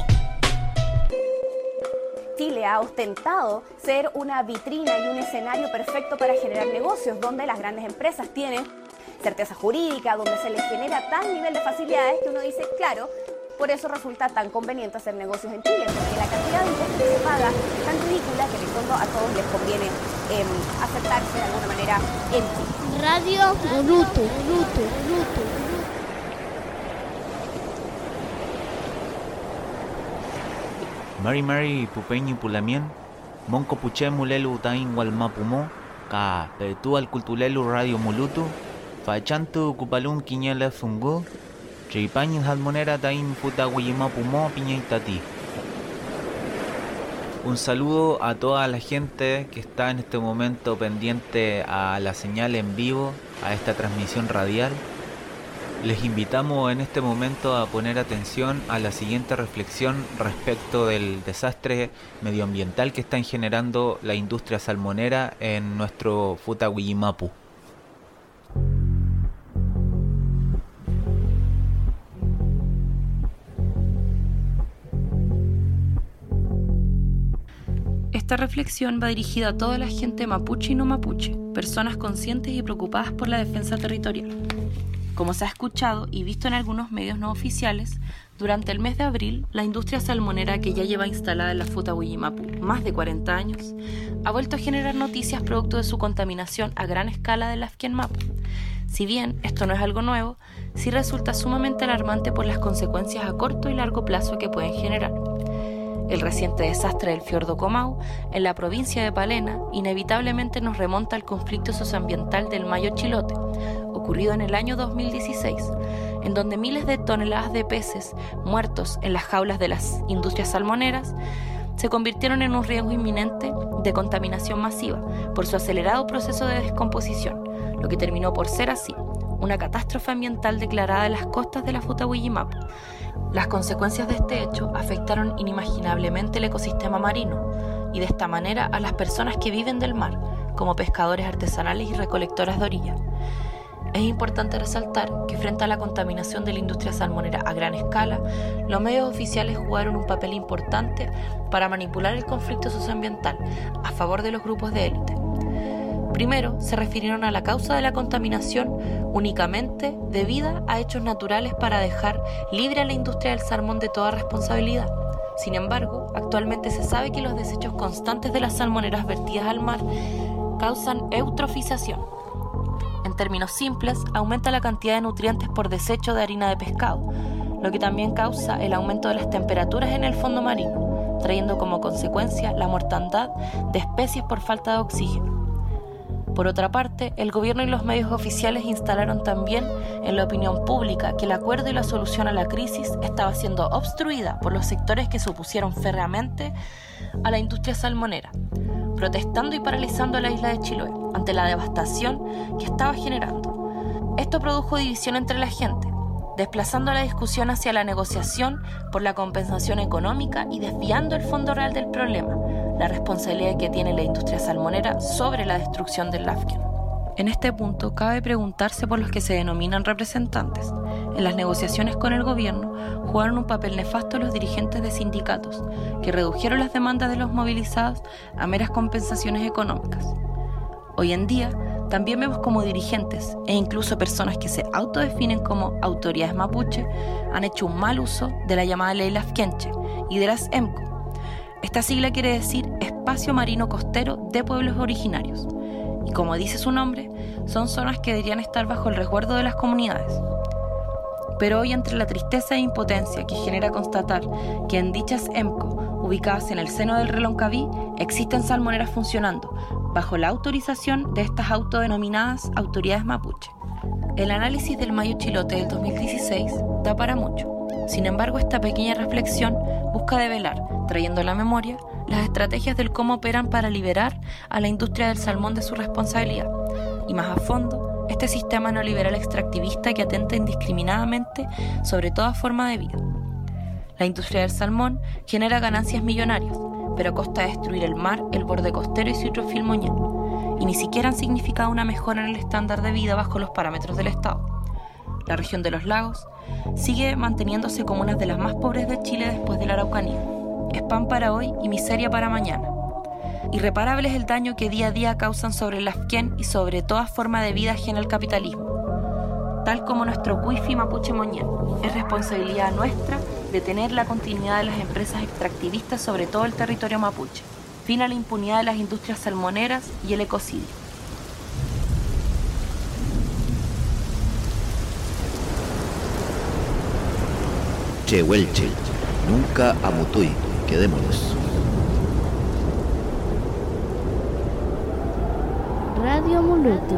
[SPEAKER 13] Chile ha ostentado ser una vitrina y un escenario perfecto para generar negocios, donde las grandes empresas tienen certeza jurídica, donde se les genera tal nivel de facilidades que uno dice, claro, por eso resulta tan conveniente hacer negocios en Chile, porque la cantidad de impuestos que se paga es tan ridícula que en el fondo a todos les conviene eh, aceptarse de alguna manera en Chile.
[SPEAKER 6] Radio Monuto, Monuto, Monuto.
[SPEAKER 14] Mari Mari Pupeñi Pulamien, Monco Puche Mulelu Tain Walmapumo, Ka Petual Cultulelu Radio Mulutu, Fachantu Kupalun Quiñala Fungu, Chipañin Halmonera Tain Puta Wimapumo Piñaitati. Un saludo a toda la gente que está en este momento pendiente a la señal en vivo, a esta transmisión radial. Les invitamos en este momento a poner atención a la siguiente reflexión respecto del desastre medioambiental que están generando la industria salmonera en nuestro Futawiyimapu.
[SPEAKER 15] Esta reflexión va dirigida a toda la gente mapuche y no mapuche, personas conscientes y preocupadas por la defensa territorial. Como se ha escuchado y visto en algunos medios no oficiales, durante el mes de abril, la industria salmonera que ya lleva instalada en la Futawiyimapu más de cuarenta años, ha vuelto a generar noticias producto de su contaminación a gran escala del Afkenmapu. Si bien esto no es algo nuevo, sí resulta sumamente alarmante por las consecuencias a corto y largo plazo que pueden generar. El reciente desastre del fiordo Comau, en la provincia de Palena, inevitablemente nos remonta al conflicto socioambiental del Mayo Chilote, ocurrido en el año dos mil dieciséis, en donde miles de toneladas de peces muertos en las jaulas de las industrias salmoneras se convirtieron en un riesgo inminente de contaminación masiva por su acelerado proceso de descomposición, lo que terminó por ser así, una catástrofe ambiental declarada en las costas de la Futawiyimapu. Las consecuencias de este hecho afectaron inimaginablemente el ecosistema marino y de esta manera a las personas que viven del mar, como pescadores artesanales y recolectoras de orilla. Es importante resaltar que frente a la contaminación de la industria salmonera a gran escala, los medios oficiales jugaron un papel importante para manipular el conflicto socioambiental a favor de los grupos de élite. Primero, se refirieron a la causa de la contaminación únicamente debida a hechos naturales para dejar libre a la industria del salmón de toda responsabilidad. Sin embargo, actualmente se sabe que los desechos constantes de las salmoneras vertidas al mar causan eutrofización. En términos simples, aumenta la cantidad de nutrientes por desecho de harina de pescado, lo que también causa el aumento de las temperaturas en el fondo marino, trayendo como consecuencia la mortandad de especies por falta de oxígeno. Por otra parte, el gobierno y los medios oficiales instalaron también en la opinión pública que el acuerdo y la solución a la crisis estaba siendo obstruida por los sectores que se opusieron férreamente a la industria salmonera, protestando y paralizando la isla de Chiloé ante la devastación que estaba generando. Esto produjo división entre la gente, desplazando la discusión hacia la negociación por la compensación económica y desviando el fondo real del problema, la responsabilidad que tiene la industria salmonera sobre la destrucción del Lafken. En este punto cabe preguntarse por los que se denominan representantes. En las negociaciones con el gobierno jugaron un papel nefasto los dirigentes de sindicatos, que redujeron las demandas de los movilizados a meras compensaciones económicas. Hoy en día, también vemos como dirigentes e incluso personas que se autodefinen como autoridades mapuche han hecho un mal uso de la llamada ley Lafkenche y de las EMCO. Esta sigla quiere decir Espacio Marino Costero de Pueblos Originarios, y como dice su nombre, son zonas que deberían estar bajo el resguardo de las comunidades. Pero hoy, entre la tristeza e impotencia que genera constatar que en dichas EMCO, ubicadas en el seno del Reloncaví, existen salmoneras funcionando, bajo la autorización de estas autodenominadas autoridades mapuche. El análisis del Mayo Chilote del dos mil dieciséis da para mucho. Sin embargo, esta pequeña reflexión busca develar, trayendo a la memoria, las estrategias del cómo operan para liberar a la industria del salmón de su responsabilidad, y más a fondo, este sistema neoliberal extractivista que atenta indiscriminadamente sobre toda forma de vida. La industria del salmón genera ganancias millonarias, pero a costa de destruir el mar, el borde costero y su hidrofil moñal, y ni siquiera han significado una mejora en el estándar de vida bajo los parámetros del Estado. La región de los lagos sigue manteniéndose como una de las más pobres de Chile después de la Araucanía. Es pan para hoy y miseria para mañana. Irreparable es el daño que día a día causan sobre el Lafken y sobre toda forma de vida ajena al capitalismo. Tal como nuestro cuifi mapuche moñal, es responsabilidad nuestra detener la continuidad de las empresas extractivistas sobre todo el territorio mapuche. Fin a la impunidad de las industrias salmoneras y el ecocidio.
[SPEAKER 16] Chehuelche, nunca Amutuy, quedémonos.
[SPEAKER 17] Radio Muluto.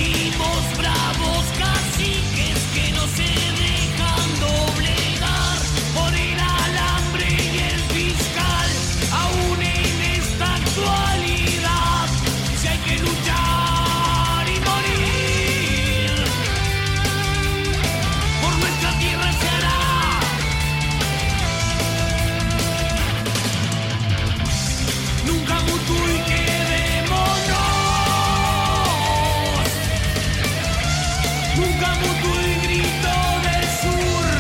[SPEAKER 1] Venimos bravos caciques que no se dejan doblegar por el alambre y el fiscal, aún en esta actualidad. Si hay que luchar y morir, por nuestra tierra se hará. Nunca Mutuy, quedémonos. Nunca Mutuy, grito del sur.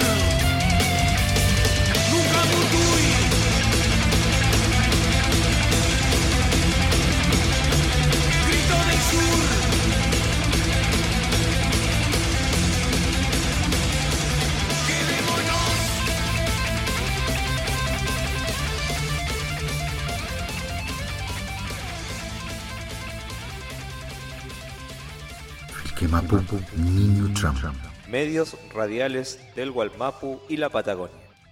[SPEAKER 1] Nunca Mutuy. Grito del sur. Quedémonos.
[SPEAKER 8] Filquemapu, Niño Trump.
[SPEAKER 2] Medios radiales del Gualmapu y la Patagonia.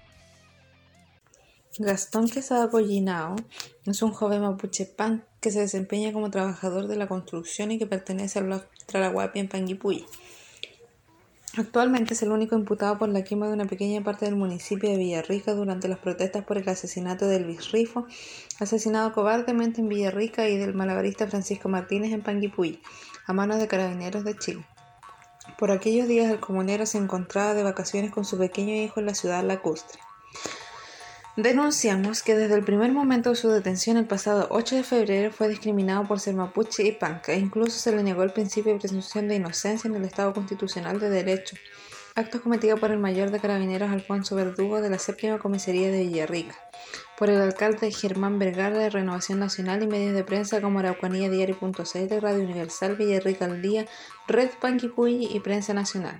[SPEAKER 18] Gastón Quesada Collinao es un joven mapuche punk que se desempeña como trabajador de la construcción y que pertenece al blog Tralahuapi en Panguipulli. Actualmente es el único imputado por la quema de una pequeña parte del municipio de Villarrica durante las protestas por el asesinato de Elvis Rifo, asesinado cobardemente en Villarrica, y del malabarista Francisco Martínez en Panguipulli, a manos de Carabineros de Chile. Por aquellos días el comunero se encontraba de vacaciones con su pequeño hijo en la ciudad lacustre. Denunciamos que desde el primer momento de su detención el pasado ocho de febrero fue discriminado por ser mapuche y punk, e incluso se le negó el principio de presunción de inocencia en el Estado Constitucional de Derecho, actos cometidos por el mayor de Carabineros Alfonso Verdugo de la séptima Comisaría de Villarrica, por el alcalde Germán Vergara de Renovación Nacional y medios de prensa como Araucanía Diario punto c l, Radio Universal, Villarrica al Día, Red Panguipulli y Prensa Nacional.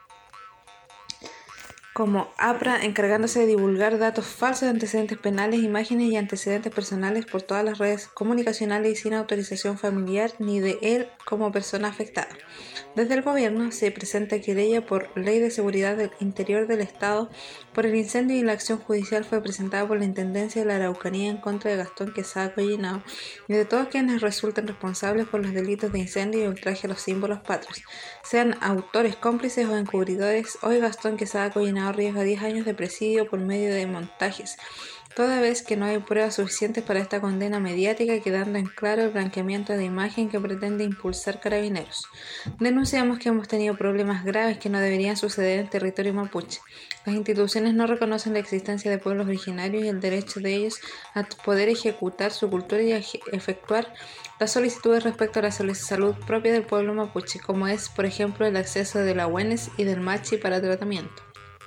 [SPEAKER 18] Como APRA, encargándose de divulgar datos falsos de antecedentes penales, imágenes y antecedentes personales por todas las redes comunicacionales y sin autorización familiar ni de él como persona afectada. Desde el gobierno se presenta querella por Ley de Seguridad del Interior del Estado por el incendio, y la acción judicial fue presentada por la Intendencia de la Araucanía en contra de Gastón Quesada Collinao y de todos quienes resulten responsables por los delitos de incendio y ultraje a los símbolos patrios, sean autores, cómplices o encubridores. Hoy Gastón Quesada Collinao arriesga diez años de presidio por medio de montajes, toda vez que no hay pruebas suficientes para esta condena mediática, quedando en claro el blanqueamiento de imagen que pretende impulsar Carabineros. Denunciamos que hemos tenido problemas graves que no deberían suceder en territorio mapuche. Las instituciones no reconocen la existencia de pueblos originarios y el derecho de ellos a poder ejecutar su cultura y a efectuar las solicitudes respecto a la salud propia del pueblo mapuche, como es, por ejemplo, el acceso de la UENES y del Machi para tratamiento.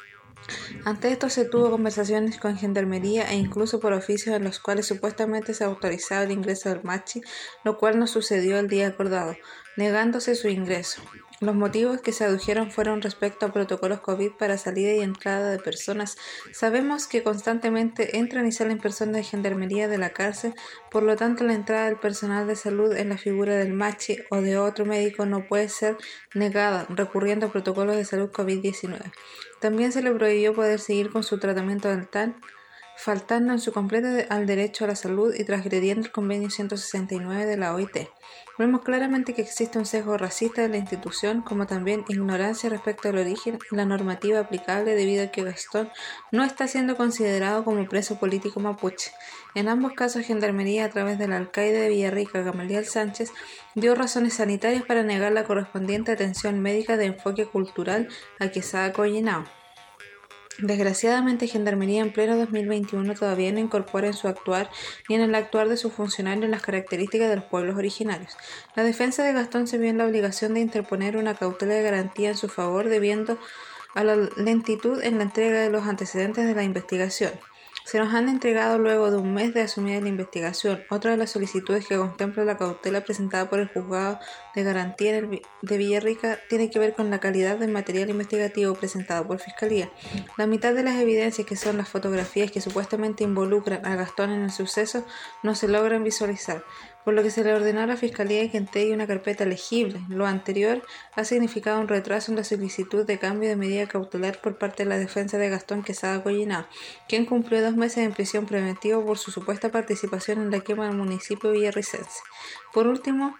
[SPEAKER 18] Ante esto se tuvo conversaciones con Gendarmería e incluso por oficios en los cuales supuestamente se autorizaba el ingreso del Machi, lo cual no sucedió el día acordado, negándose su ingreso. Los motivos que se adujeron fueron respecto a protocolos COVID para salida y entrada de personas. Sabemos que constantemente entran y salen personas de Gendarmería de la cárcel, por lo tanto la entrada del personal de salud en la figura del Machi o de otro médico no puede ser negada recurriendo a protocolos de salud COVID diecinueve. También se le prohibió poder seguir con su tratamiento dental, faltando en su completo al derecho a la salud y transgrediendo el convenio ciento sesenta y nueve de la O I T. Vemos claramente que existe un sesgo racista de la institución, como también ignorancia respecto al origen y la normativa aplicable, debido a que Gastón no está siendo considerado como preso político mapuche. En ambos casos, Gendarmería, a través del alcaide de Villarrica, Gamaliel Sánchez, dio razones sanitarias para negar la correspondiente atención médica de enfoque cultural a Quesada Collinao. Desgraciadamente, Gendarmería en pleno dos mil veintiuno todavía no incorpora en su actuar ni en el actuar de sus funcionarios las características de los pueblos originarios. La defensa de Gastón se vio en la obligación de interponer una cautela de garantía en su favor debido a la lentitud en la entrega de los antecedentes de la investigación. Se nos han entregado luego de un mes de asumida la investigación. Otra de las solicitudes que contempla la cautela presentada por el Juzgado de Garantía de Villarrica tiene que ver con la calidad del material investigativo presentado por Fiscalía. La mitad de las evidencias, que son las fotografías que supuestamente involucran a Gastón en el suceso, no se logran visualizar, por lo que se le ordenó a la Fiscalía que entregue una carpeta legible. Lo anterior ha significado un retraso en la solicitud de cambio de medida cautelar por parte de la defensa de Gastón Quesada Collinao, quien cumplió dos meses en prisión preventiva por su supuesta participación en la quema del municipio villarricense. Por último,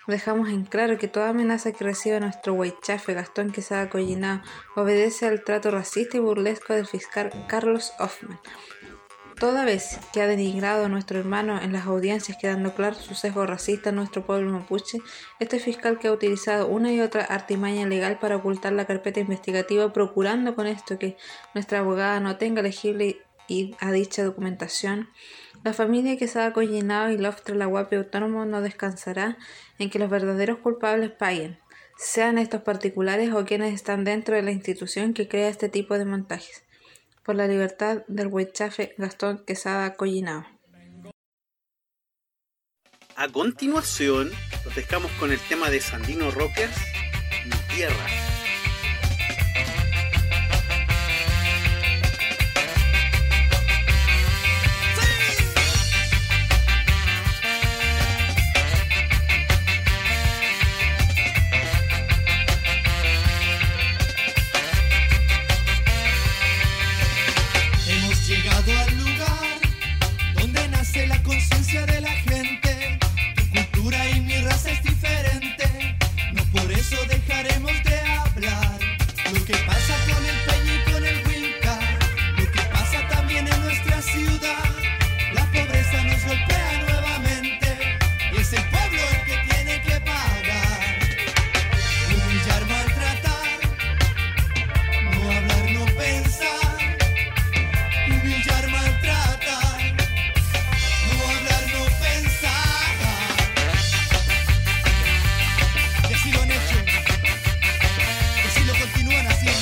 [SPEAKER 18] dejamos en claro que toda amenaza que reciba nuestro huaychafe Gastón Quesada Collinao obedece al trato racista y burlesco del fiscal Carlos Hoffman, toda vez que ha denigrado a nuestro hermano en las audiencias, quedando claro su sesgo racista en nuestro pueblo mapuche. Este fiscal que ha utilizado una y otra artimaña legal para ocultar la carpeta investigativa, procurando con esto que nuestra abogada no tenga legible y a dicha documentación. La familia Quesada Collinao y Lof Tralahuape Autónomo no descansará en que los verdaderos culpables paguen, sean estos particulares o quienes están dentro de la institución que crea este tipo de montajes. Por la libertad del huaychafe Gastón Quesada Collinao.
[SPEAKER 19] A continuación, los dejamos con el tema de Sandino Rockers, Mi Tierra.
[SPEAKER 1] Llegado al lugar donde nace la conciencia de la gente. Tu cultura y mi raza es diferente, no por eso dejaremos de hablar. Lo que pasa con el Peña y con el Huinca, lo que pasa también en nuestra ciudad. La pobreza nos golpea nuevamente y es el pueblo el que tiene que pagar. Humillar, maltratar, no hablar, no pensar. Humillar, maltratar, no hablar, no pensar. Y así lo han hecho, y así lo continúan haciendo.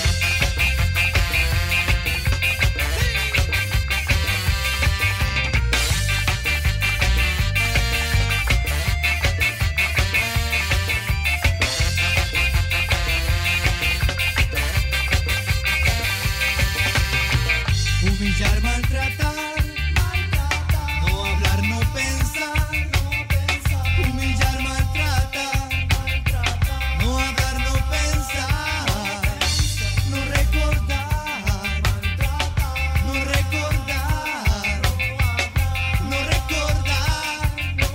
[SPEAKER 1] Humillar, maltratar, no hablar, no pensar. Humillar, maltratar, no hablar, no pensar. No recordar, no recordar, no recordar,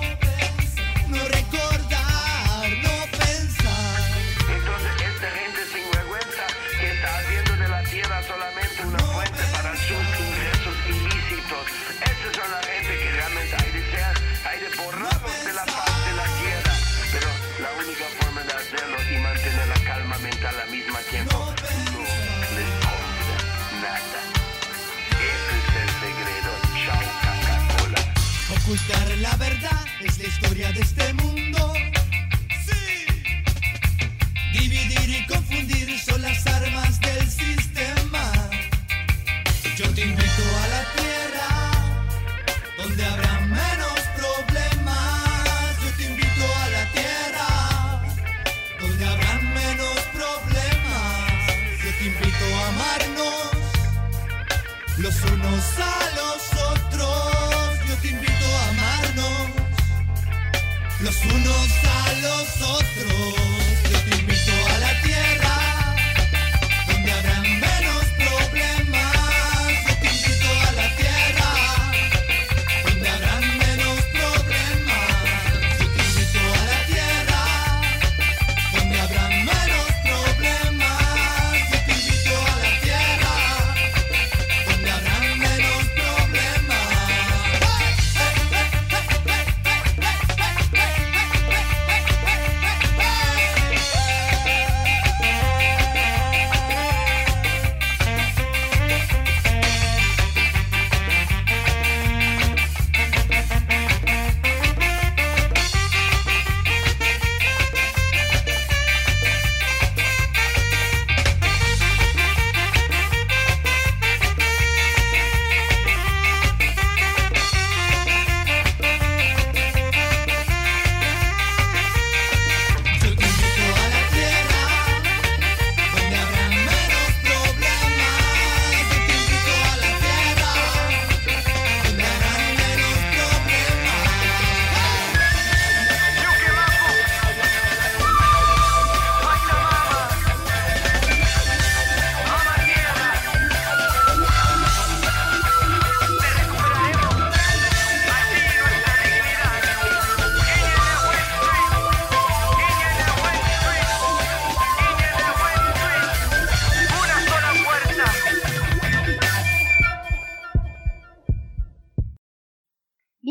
[SPEAKER 1] no recordar, no pensar.
[SPEAKER 20] Entonces esta gente sinvergüenza que está haciendo de la tierra solamente una fuente para sus ingresos ilícitos. Esas son la gente que realmente hay de ser, hay de borrarlos de la paz de la tierra. Pero la única forma de hacerlo y mantener la calma mental al mismo tiempo no les compra nada. Ese es el secreto. Chao, Coca-Cola.
[SPEAKER 1] Ocultar la verdad es la historia de este mundo. Sí. Dividir y confundir son las armas del sistema. Yo te invito a la tierra donde habrá menos problemas. Yo te invito a la tierra donde habrá menos problemas. Yo te invito a amarnos los unos a los otros. Yo te invito a amarnos los unos a los otros. Yo te invito a la tierra donde habrá menos problemas. Yo te invito a la tierra donde habrá menos problemas. Yo te invito a la tierra donde habrá menos problemas. Yo te invito a la tierra donde habrá menos problemas.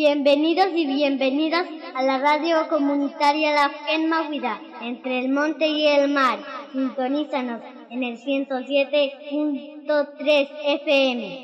[SPEAKER 21] Bienvenidos y bienvenidas a la radio comunitaria Lafken Mahuida, entre el monte y el mar. Sintonízanos en el ciento siete punto tres F M.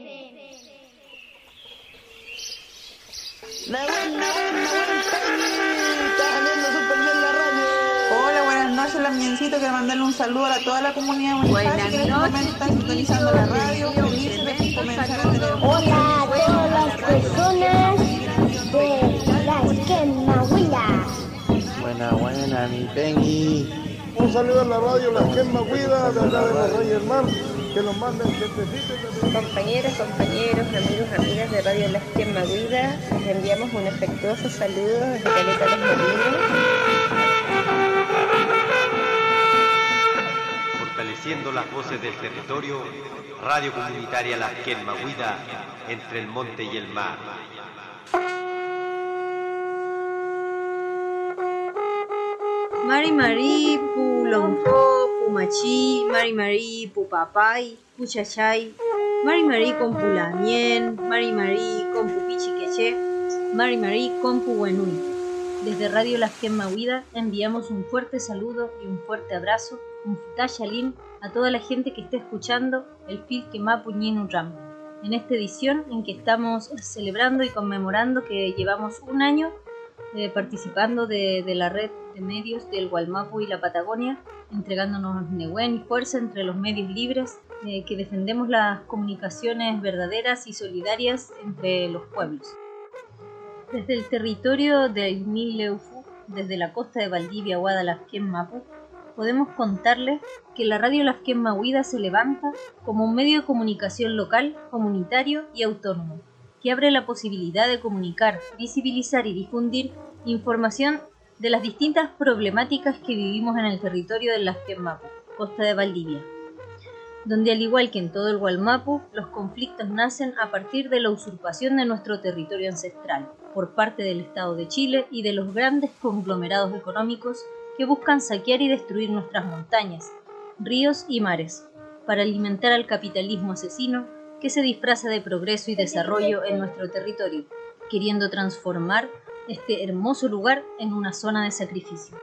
[SPEAKER 22] Hola, buenas noches, la Miencito. Quiero mandarle un saludo a toda la comunidad municipal que en este momento está sintonizando la radio. Felices de comenzar a tener.
[SPEAKER 21] Hola a todas las personas de Lafken Mahuida.
[SPEAKER 23] Buena, buena, mi Penny.
[SPEAKER 24] Un saludo a la radio Lafken Mahuida, de acá de la Rey del Mar. Que nos manden gentecitos.
[SPEAKER 25] Compañeros, compañeros, amigos, amigas de Radio Lafken Mahuida, les enviamos un afectuoso saludo desde Caleta Los Molinos.
[SPEAKER 26] Fortaleciendo las voces del territorio, Radio Comunitaria Lafken Mahuida, entre el monte y el mar.
[SPEAKER 27] Mari Mari Pulonjo, Pumachi, Mari Mari Pupapay, Puchachay, Mari Mari con Pulamien, Mari Mari con Pupichiqueche, Mari Mari con Puhuenui. Desde Radio Lafken Mahuida enviamos un fuerte saludo y un fuerte abrazo, un futayalín a toda la gente que esté escuchando el Pilque Mapu Ñinu Ram. En esta edición en que estamos celebrando y conmemorando que llevamos un año eh, participando de, de la red de medios del Gualmapu y la Patagonia, entregándonos Nehuen y fuerza entre los medios libres eh, que defendemos las comunicaciones verdaderas y solidarias entre los pueblos. Desde el territorio de Aymil-Leufu, desde la costa de Valdivia, Huada, Lafken Mapu, podemos contarles que la radio Lafken Mahuida se levanta como un medio de comunicación local, comunitario y autónomo, que abre la posibilidad de comunicar, visibilizar y difundir información de las distintas problemáticas que vivimos en el territorio del Lafken Mapu, costa de Valdivia, donde al igual que en todo el Gualmapu, los conflictos nacen a partir de la usurpación de nuestro territorio ancestral, por parte del Estado de Chile y de los grandes conglomerados económicos que buscan saquear y destruir nuestras montañas, ríos y mares, para alimentar al capitalismo asesino que se disfraza de progreso y desarrollo en nuestro territorio, queriendo transformar este hermoso lugar en una zona de sacrificio.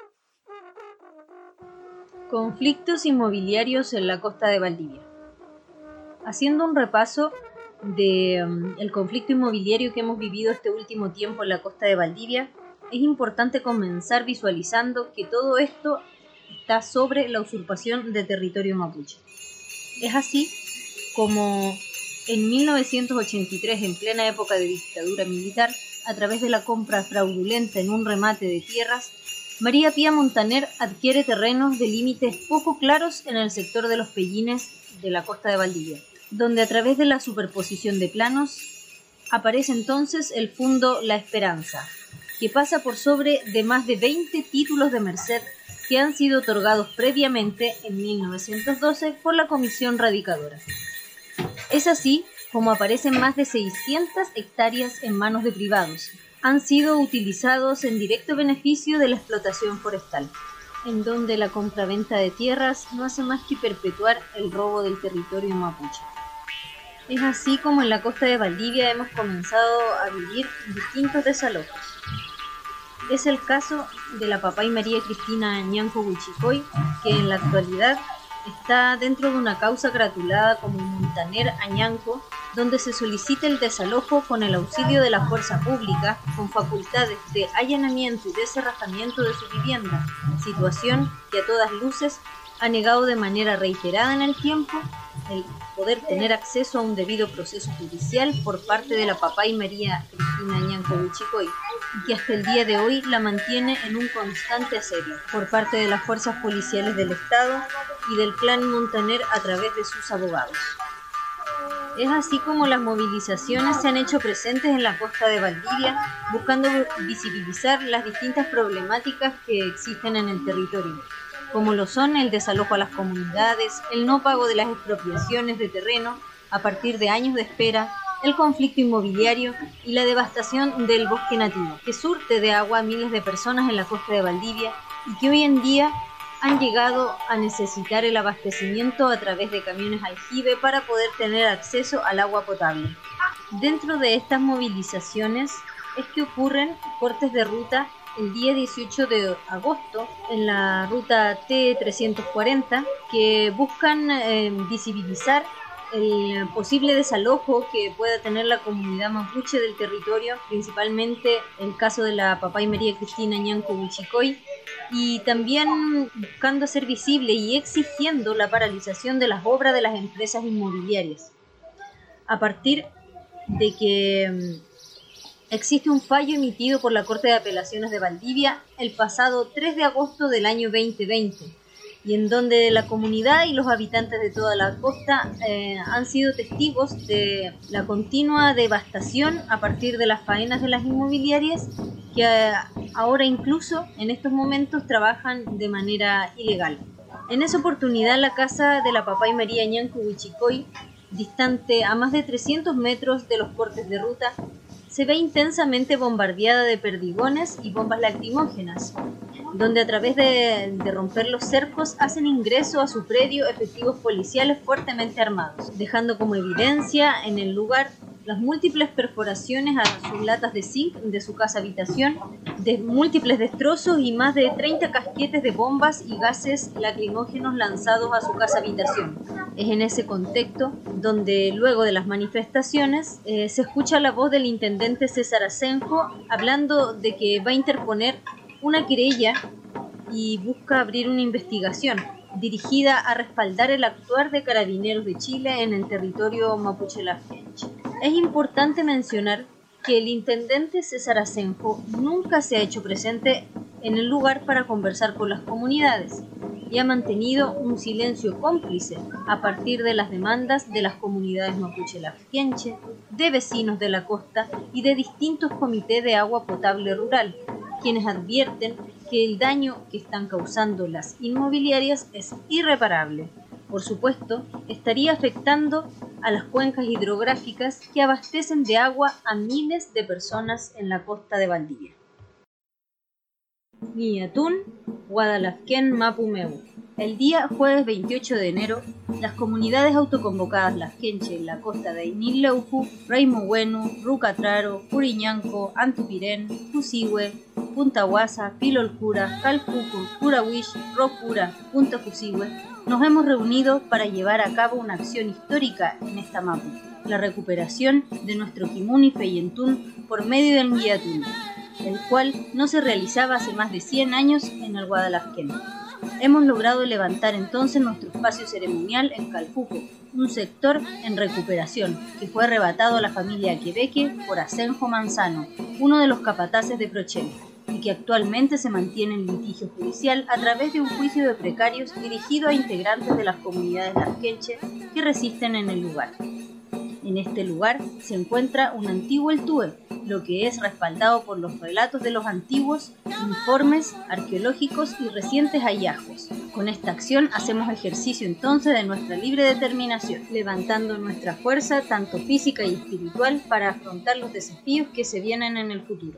[SPEAKER 27] Conflictos inmobiliarios en la costa de Valdivia. Haciendo un repaso del um, el conflicto inmobiliario que hemos vivido este último tiempo en la costa de Valdivia, es importante comenzar visualizando que todo esto está sobre la usurpación de territorio mapuche. Es así como en mil novecientos ochenta y tres, en plena época de dictadura militar, a través de la compra fraudulenta en un remate de tierras, María Pía Montaner adquiere terrenos de límites poco claros en el sector de los Pellines de la costa de Valdivia, donde a través de la superposición de planos aparece entonces el fundo La Esperanza, que pasa por sobre de más de veinte títulos de merced que han sido otorgados previamente en mil novecientos doce por la Comisión Radicadora. Es así como aparecen más de seiscientas hectáreas en manos de privados. Han sido utilizados en directo beneficio de la explotación forestal, en donde la compraventa de tierras no hace más que perpetuar el robo del territorio mapuche. Es así como en la costa de Valdivia hemos comenzado a vivir distintos desalojos. Es el caso de la Papay María Cristina Ñanco Huichicoy, que en la actualidad está dentro de una causa gratulada como Montaner Añanco, donde se solicita el desalojo con el auxilio de la fuerza pública, con facultades de allanamiento y deserrajamiento de su vivienda, situación que a todas luces ha negado de manera reiterada en el tiempo el poder tener acceso a un debido proceso judicial por parte de la Papay María Cristina Ñanco Huichicoy, y que hasta el día de hoy la mantiene en un constante asedio por parte de las fuerzas policiales del Estado y del clan Montaner a través de sus abogados. Es así como las movilizaciones se han hecho presentes en la costa de Valdivia, buscando visibilizar las distintas problemáticas que existen en el territorio, como lo son el desalojo a las comunidades, el no pago de las expropiaciones de terreno a partir de años de espera, el conflicto inmobiliario y la devastación del bosque nativo, que surte de agua a miles de personas en la costa de Valdivia y que hoy en día han llegado a necesitar el abastecimiento a través de camiones aljibe para poder tener acceso al agua potable. Dentro de estas movilizaciones es que ocurren cortes de ruta el día dieciocho de agosto en la ruta T trescientos cuarenta que buscan eh, visibilizar el posible desalojo que pueda tener la comunidad mapuche del territorio, principalmente el caso de la Papay María Cristina Ñanco Huichicoy, y también buscando hacer visible y exigiendo la paralización de las obras de las empresas inmobiliarias, a partir de que existe un fallo emitido por la Corte de Apelaciones de Valdivia el pasado tres de agosto del año veinte veinte, y en donde la comunidad y los habitantes de toda la costa eh, han sido testigos de la continua devastación a partir de las faenas de las inmobiliarias que eh, ahora incluso en estos momentos trabajan de manera ilegal. En esa oportunidad la casa de la Papay María Ñanco Huichicoy, distante a más de trescientos metros de los cortes de ruta, se ve intensamente bombardeada de perdigones y bombas lacrimógenas, donde a través de, de romper los cercos hacen ingreso a su predio efectivos policiales fuertemente armados, dejando como evidencia en el lugar las múltiples perforaciones a sus latas de zinc de su casa habitación, de múltiples destrozos y más de treinta casquetes de bombas y gases lacrimógenos lanzados a su casa habitación. Es en ese contexto donde luego de las manifestaciones eh, se escucha la voz del intendente César Asenjo hablando de que va a interponer una querella y busca abrir una investigación dirigida a respaldar el actuar de Carabineros de Chile en el territorio mapuche-lafkenche. Es importante mencionar que el intendente César Asenjo nunca se ha hecho presente en el lugar para conversar con las comunidades y ha mantenido un silencio cómplice a partir de las demandas de las comunidades mapuche-lafkenche, de vecinos de la costa y de distintos comités de agua potable rural, quienes advierten que el daño que están causando las inmobiliarias es irreparable. Por supuesto, estaría afectando a las cuencas hidrográficas que abastecen de agua a miles de personas en la costa de Valdivia. Guiatún, Guadalafquén, Mapumeu. El día jueves veintiocho de enero, las comunidades autoconvocadas lafkenche en la costa de Inileucu, Raimuhuenu, Rucatraro, Puriñanco, Antupirén, Cusihue, Punta Huasa, Pilolcura, Calpuco, Curahuish, Rocura, Punta Cusihue, nos hemos reunido para llevar a cabo una acción histórica en esta mapu, la recuperación de nuestro Kimuni Feyentún por medio del Guiatún, el cual no se realizaba hace más de cien años en el Guadalafquén. Hemos logrado levantar entonces nuestro espacio ceremonial en Calpuco, un sector en recuperación que fue arrebatado a la familia Quebeque por Asenjo Manzano, uno de los capataces de Prochel, y que actualmente se mantiene en litigio judicial a través de un juicio de precarios dirigido a integrantes de las comunidades lafkenche que resisten en el lugar. En este lugar se encuentra un antiguo Eltúe, lo que es respaldado por los relatos de los antiguos informes arqueológicos y recientes hallazgos. Con esta acción hacemos ejercicio entonces de nuestra libre determinación, levantando nuestra fuerza tanto física y espiritual para afrontar los desafíos que se vienen en el futuro.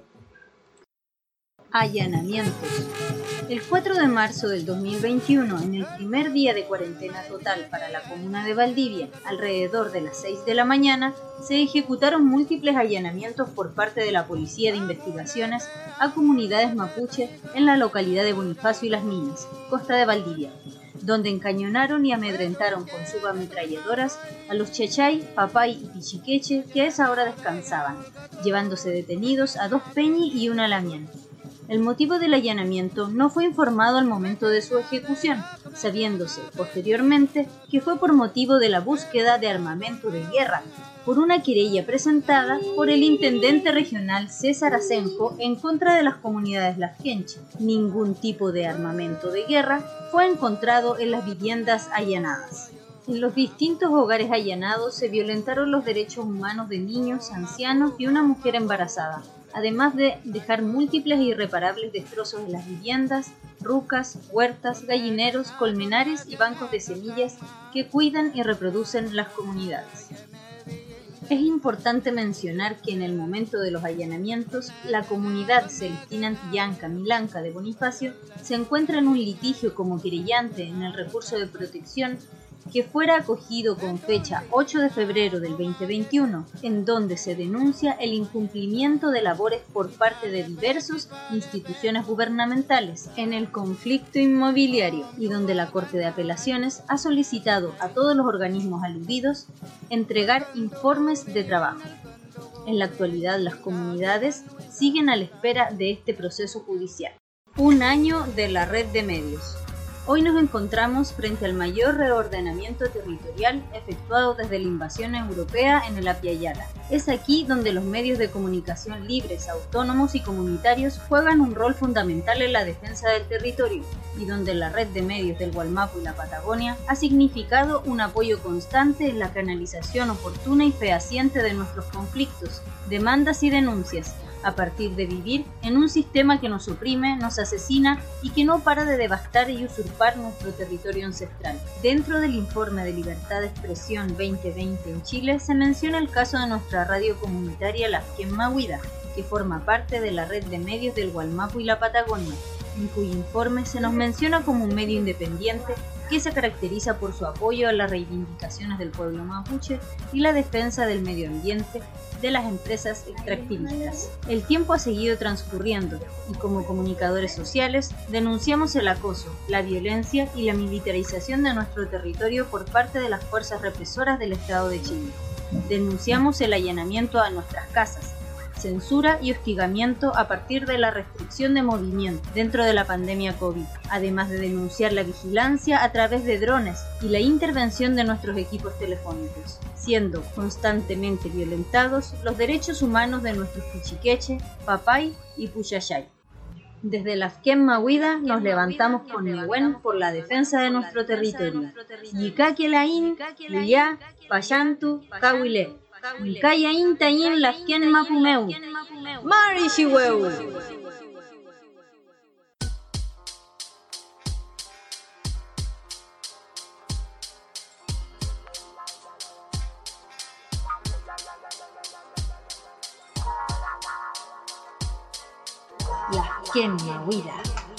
[SPEAKER 27] Allanamientos. El cuatro de marzo del dos mil veintiuno, en el primer día de cuarentena total para la comuna de Valdivia, alrededor de las seis de la mañana, se ejecutaron múltiples allanamientos por parte de la Policía de Investigaciones a comunidades mapuche en la localidad de Bonifacio y Las Minas, costa de Valdivia, donde encañonaron y amedrentaron con subametralladoras a los chachay, papay y pichiqueche que a esa hora descansaban, llevándose detenidos a dos peñi y un alamián. El motivo del allanamiento no fue informado al momento de su ejecución, sabiéndose posteriormente que fue por motivo de la búsqueda de armamento de guerra, por una querella presentada por el intendente regional César Asenjo en contra de las comunidades lafkenche. Ningún tipo de armamento de guerra fue encontrado en las viviendas allanadas. En los distintos hogares allanados se violentaron los derechos humanos de niños, ancianos y una mujer embarazada, además de dejar múltiples e irreparables destrozos en las viviendas, rucas, huertas, gallineros, colmenares y bancos de semillas que cuidan y reproducen las comunidades. Es importante mencionar que en el momento de los allanamientos, la comunidad Celestina Antillanca Milanca de Bonifacio se encuentra en un litigio como querellante en el recurso de protección que fuera acogido con fecha ocho de febrero del veinte veintiuno, en donde se denuncia el incumplimiento de labores por parte de diversas instituciones gubernamentales en el conflicto inmobiliario y donde la Corte de Apelaciones ha solicitado a todos los organismos aludidos entregar informes de trabajo. En la actualidad, las comunidades siguen a la espera de este proceso judicial. Un año de la red de medios. Hoy nos encontramos frente al mayor reordenamiento territorial efectuado desde la invasión europea en el Apia Yala. Es aquí donde los medios de comunicación libres, autónomos y comunitarios juegan un rol fundamental en la defensa del territorio y donde la red de medios del Gualmapu y la Patagonia ha significado un apoyo constante en la canalización oportuna y fehaciente de nuestros conflictos, demandas y denuncias, a partir de vivir en un sistema que nos oprime, nos asesina y que no para de devastar y usurpar nuestro territorio ancestral. Dentro del informe de Libertad de Expresión veinte veinte en Chile se menciona el caso de nuestra radio comunitaria La Quemma Huida, que forma parte de la red de medios del Gualmapu y la Patagonia, en cuyo informe se nos menciona como un medio independiente que se caracteriza por su apoyo a las reivindicaciones del pueblo mapuche y la defensa del medio ambiente de las empresas extractivistas. El tiempo ha seguido transcurriendo y como comunicadores sociales denunciamos el acoso, la violencia y la militarización de nuestro territorio por parte de las fuerzas represoras del Estado de Chile. Denunciamos el allanamiento a nuestras casas, censura y hostigamiento a partir de la restricción de movimiento dentro de la pandemia COVID, además de denunciar la vigilancia a través de drones y la intervención de nuestros equipos telefónicos, siendo constantemente violentados los derechos humanos de nuestros Pichiqueche, Papay y Puyayay. Desde la Quemma Huida nos levantamos con Nehuen por la defensa de nuestro territorio. Yikakelain, Luyá, Payantu, Cahuilé. Kaya intayin la Quemma Pumeu. Mari Chihueu. La Quemma Huida.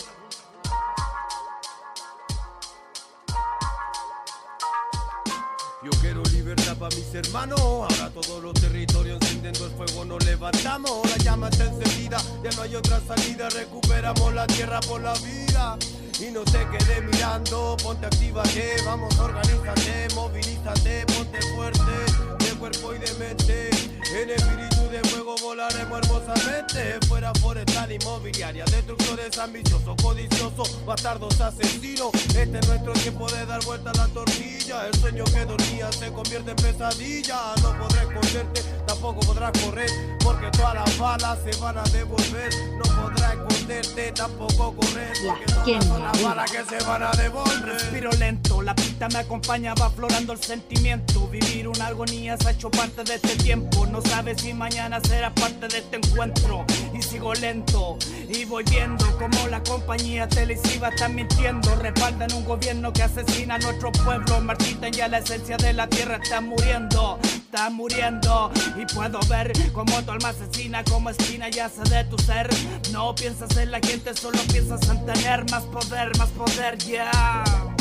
[SPEAKER 3] Yo quiero libertad para mis hermanos. Ahora todos los territorios encendiendo el fuego nos levantamos. La llama está encendida, ya no hay otra salida. Recuperamos la tierra por la vida. Y no te quedes mirando, ponte actívate. Vamos, organízate, movilízate, ponte fuerte, de cuerpo y de mente. En espíritu de fuego volaremos hermosamente. Fuera forestal inmobiliaria, destructores ambiciosos, codiciosos, bastardos asesinos. Este es nuestro tiempo de dar vuelta a la tortilla. El sueño que dormía se convierte en pesadilla. No podrás esconderte, tampoco podrás correr, porque todas las balas se van a devolver. No podrás esconderte, tampoco correr, porque todas son las balas que se van a devolver.
[SPEAKER 4] Respiro lento, la pista me acompaña, va aflorando el sentimiento. Vivir una agonía se ha hecho parte de este tiempo. No sabes si mañana será parte de este encuentro. Y sigo lento, y voy viendo como la compañía televisiva está mintiendo. Respaldan un gobierno que asesina a nuestro pueblo. Marchitan ya la esencia de la tierra, está muriendo, está muriendo. Y puedo ver como tu alma asesina, como espina yace de tu ser. No piensas en la gente, solo piensas en tener más poder, más poder, ya. Yeah.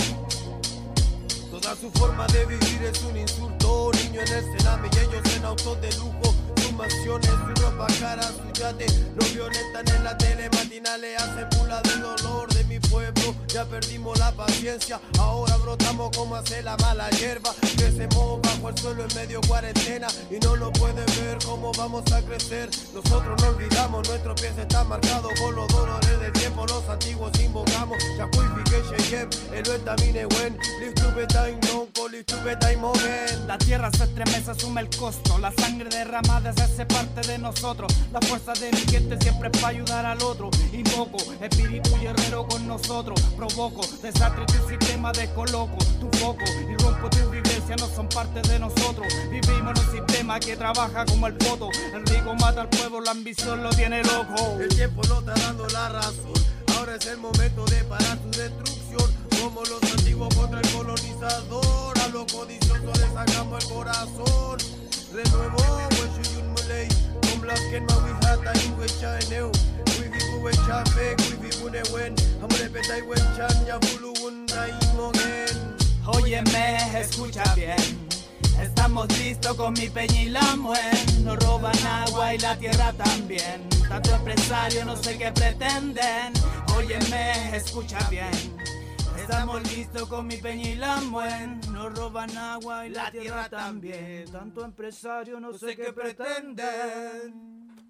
[SPEAKER 3] Toda su forma de vivir es un insulto. Niño en el cename y ellos en autos de lujo. Sus mansiones, su ropa cara, su yate. Nos violentan en la tele matinales, hacen burla del dolor de mi pueblo. Ya perdimos la paciencia, ahora brotamos como hace la mala hierba. Crecemos bajo el suelo en medio cuarentena y no lo pueden ver cómo vamos a crecer. Nosotros no olvidamos, nuestros pies están marcados por los dolores del tiempo. Los antiguos invocamos, Chacuy, Pique, Sheyem, el Oetamine, Wen, Listubetain, Nonco, Listubetain, Mogen.
[SPEAKER 4] La tierra se estremece, asume el costo. La sangre derramada se hace parte de nosotros. La fuerza de mi gente siempre es para ayudar al otro. Invoco, espíritu guerrero con nosotros. Provoco, desastre tu sistema, descoloco tu foco y rompo tu vivencia, no son parte de nosotros. Vivimos en un sistema que trabaja como el poto. El rico mata al pueblo, la ambición lo tiene loco.
[SPEAKER 3] El tiempo no está dando la razón, ahora es el momento de parar tu destrucción. Como los antiguos contra el colonizador, a los codiciosos les sacamos el corazón. Renuevo, Weshuyun Muley, con las que no wihata y wechaneu. Wivibu wechafe, wivibu newen, amore petai wechan, yabulu undaimogen.
[SPEAKER 4] Óyeme, escucha bien. Estamos listos con mi peña y la muen. Nos roban agua y la tierra también. Tanto empresario no sé qué pretenden. Óyeme, escucha bien. Estamos listos con mi peña y la muen. Nos roban agua y la, la tierra, tierra también. Tanto empresario no, no sé qué pretenden.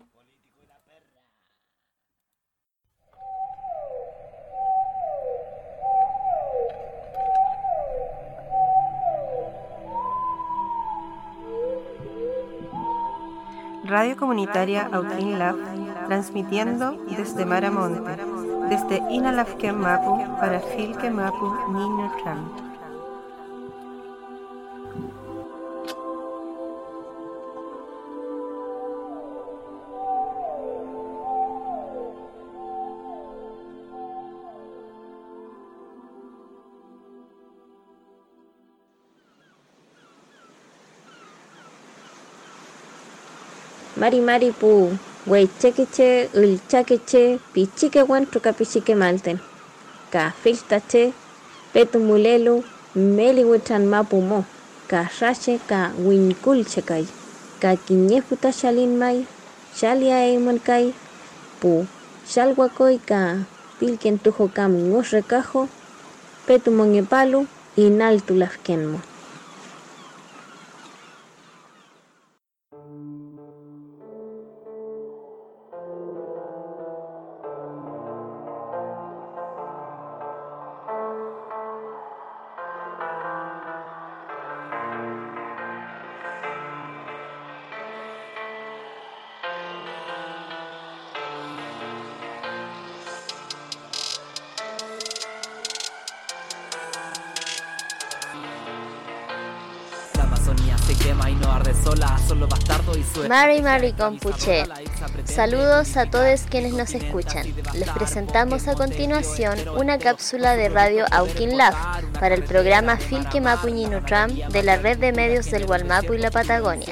[SPEAKER 25] Radio Comunitaria Aukin Lab, transmitiendo desde Maramonte, desde Inalafken Mapu para Filke Mapu Niño Tram.
[SPEAKER 5] Mari mari pu, wey chequeche, ul chaqueche, pichique guantro capichique malten. Ka filtache, petu mulelu, meli wichan mapu mo, ka rache ka winkulche kai, ka quiñeputa shalin mai, shalia eman kai, pu, shalguacoy ka, pilken tujo kam ngos recajo, petu mongepalu, inaltu lafkenmo.
[SPEAKER 21] Mari Mari Compuche. Saludos a todos quienes nos escuchan. Les presentamos a continuación una cápsula de Radio Aukin Lab para el programa Filke Mapu Niño Tram de la red de medios del Gualmapu y la Patagonia.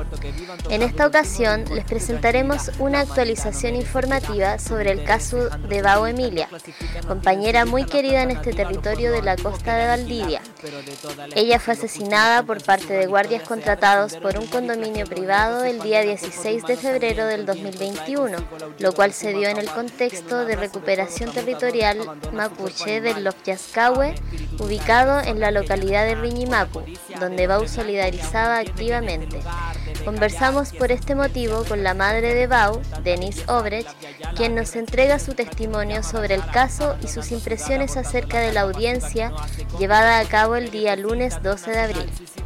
[SPEAKER 21] En esta ocasión les presentaremos una actualización informativa sobre el caso de Bao Emilia, compañera muy querida en este territorio de la costa de Valdivia. Ella fue asesinada por parte de guardias contratados por un condominio privado el día dieciséis de febrero del dos mil veintiuno, lo cual se dio en el contexto de recuperación territorial mapuche del Lopyascahue, ubicado en la localidad de Riñimapu, donde Bao solidarizaba activamente. Conversamos por este motivo con la madre de Bao, Denise Obrecht, quien nos entrega su testimonio sobre el caso y sus impresiones acerca de la audiencia llevada a cabo el día lunes doce de abril.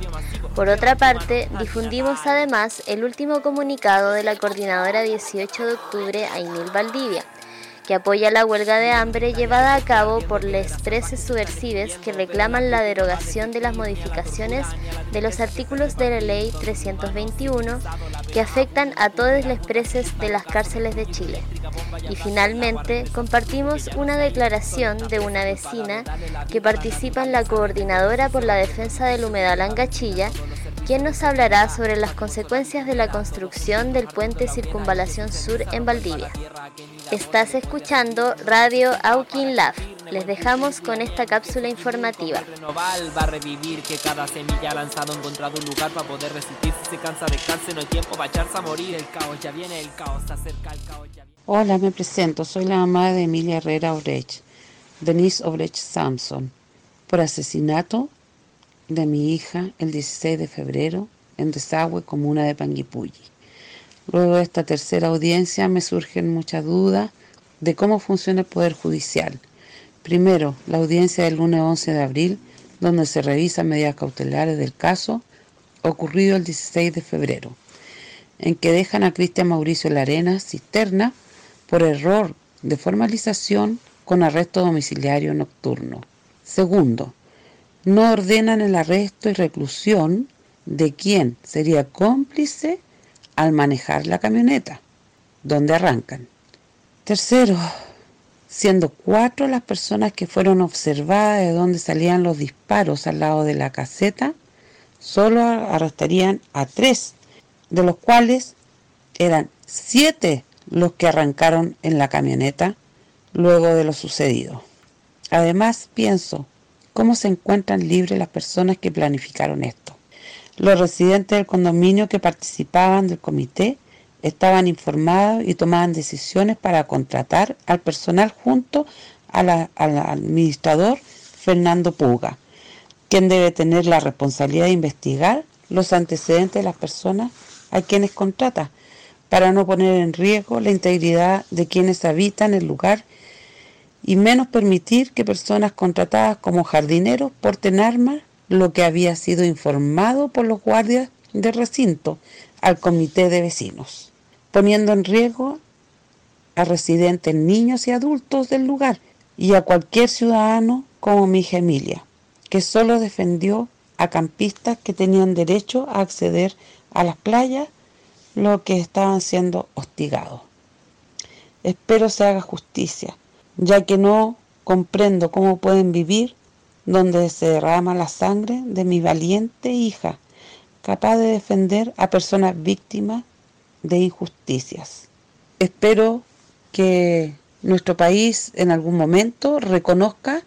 [SPEAKER 21] Por otra parte, difundimos además el último comunicado de la Coordinadora dieciocho de octubre Ainil Valdivia, que apoya la huelga de hambre llevada a cabo por les preses subversives que reclaman la derogación de las modificaciones de los artículos de la Ley trescientos veintiuno que afectan a todos los presos de las cárceles de Chile. Y finalmente, compartimos una declaración de una vecina que participa en la Coordinadora por la Defensa del Humedal Angachilla, quien nos hablará sobre las consecuencias de la construcción del puente Circunvalación Sur en Valdivia. Estás escuchando Radio Aukin Lab. Les dejamos con esta cápsula informativa.
[SPEAKER 7] Va a revivir que cada semilla lanzado ha encontrado un lugar para poder resistir. Si se cansa, descanse, no hay tiempo para echarse a morir. El caos ya viene, el caos se acerca, el caos ya viene.
[SPEAKER 9] Hola, me presento. Soy la mamá de Emilia Herrera Obrecht, Denise Obrecht Samson, por asesinato de mi hija el dieciséis de febrero en Desagüe, comuna de Panguipulli. Luego de esta tercera audiencia me surgen muchas dudas de cómo funciona el Poder Judicial. Primero, la audiencia del lunes once de abril, donde se revisan medidas cautelares del caso ocurrido el dieciséis de febrero, en que dejan a Cristian Mauricio Larena cisterna por error de formalización con arresto domiciliario nocturno. Segundo, no ordenan el arresto y reclusión de quien sería cómplice al manejar la camioneta, donde arrancan. Tercero, siendo cuatro las personas que fueron observadas de donde salían los disparos al lado de la caseta, solo arrestarían a tres, de los cuales eran siete los que arrancaron en la camioneta luego de lo sucedido. Además, pienso cómo se encuentran libres las personas que planificaron esto. Los residentes del condominio que participaban del comité estaban informados y tomaban decisiones para contratar al personal junto a la, al administrador Fernando Puga, quien debe tener la responsabilidad de investigar los antecedentes de las personas a quienes contrata, para no poner en riesgo la integridad de quienes habitan el lugar y menos permitir que personas contratadas como jardineros porten armas, lo que había sido informado por los guardias del recinto al comité de vecinos, poniendo en riesgo a residentes, niños y adultos del lugar y a cualquier ciudadano como mi hija Emilia, que solo defendió a campistas que tenían derecho a acceder a las playas, lo que estaban siendo hostigados. Espero se haga justicia, ya que no comprendo cómo pueden vivir donde se derrama la sangre de mi valiente hija, capaz de defender a personas víctimas de injusticias. Espero que nuestro país en algún momento reconozca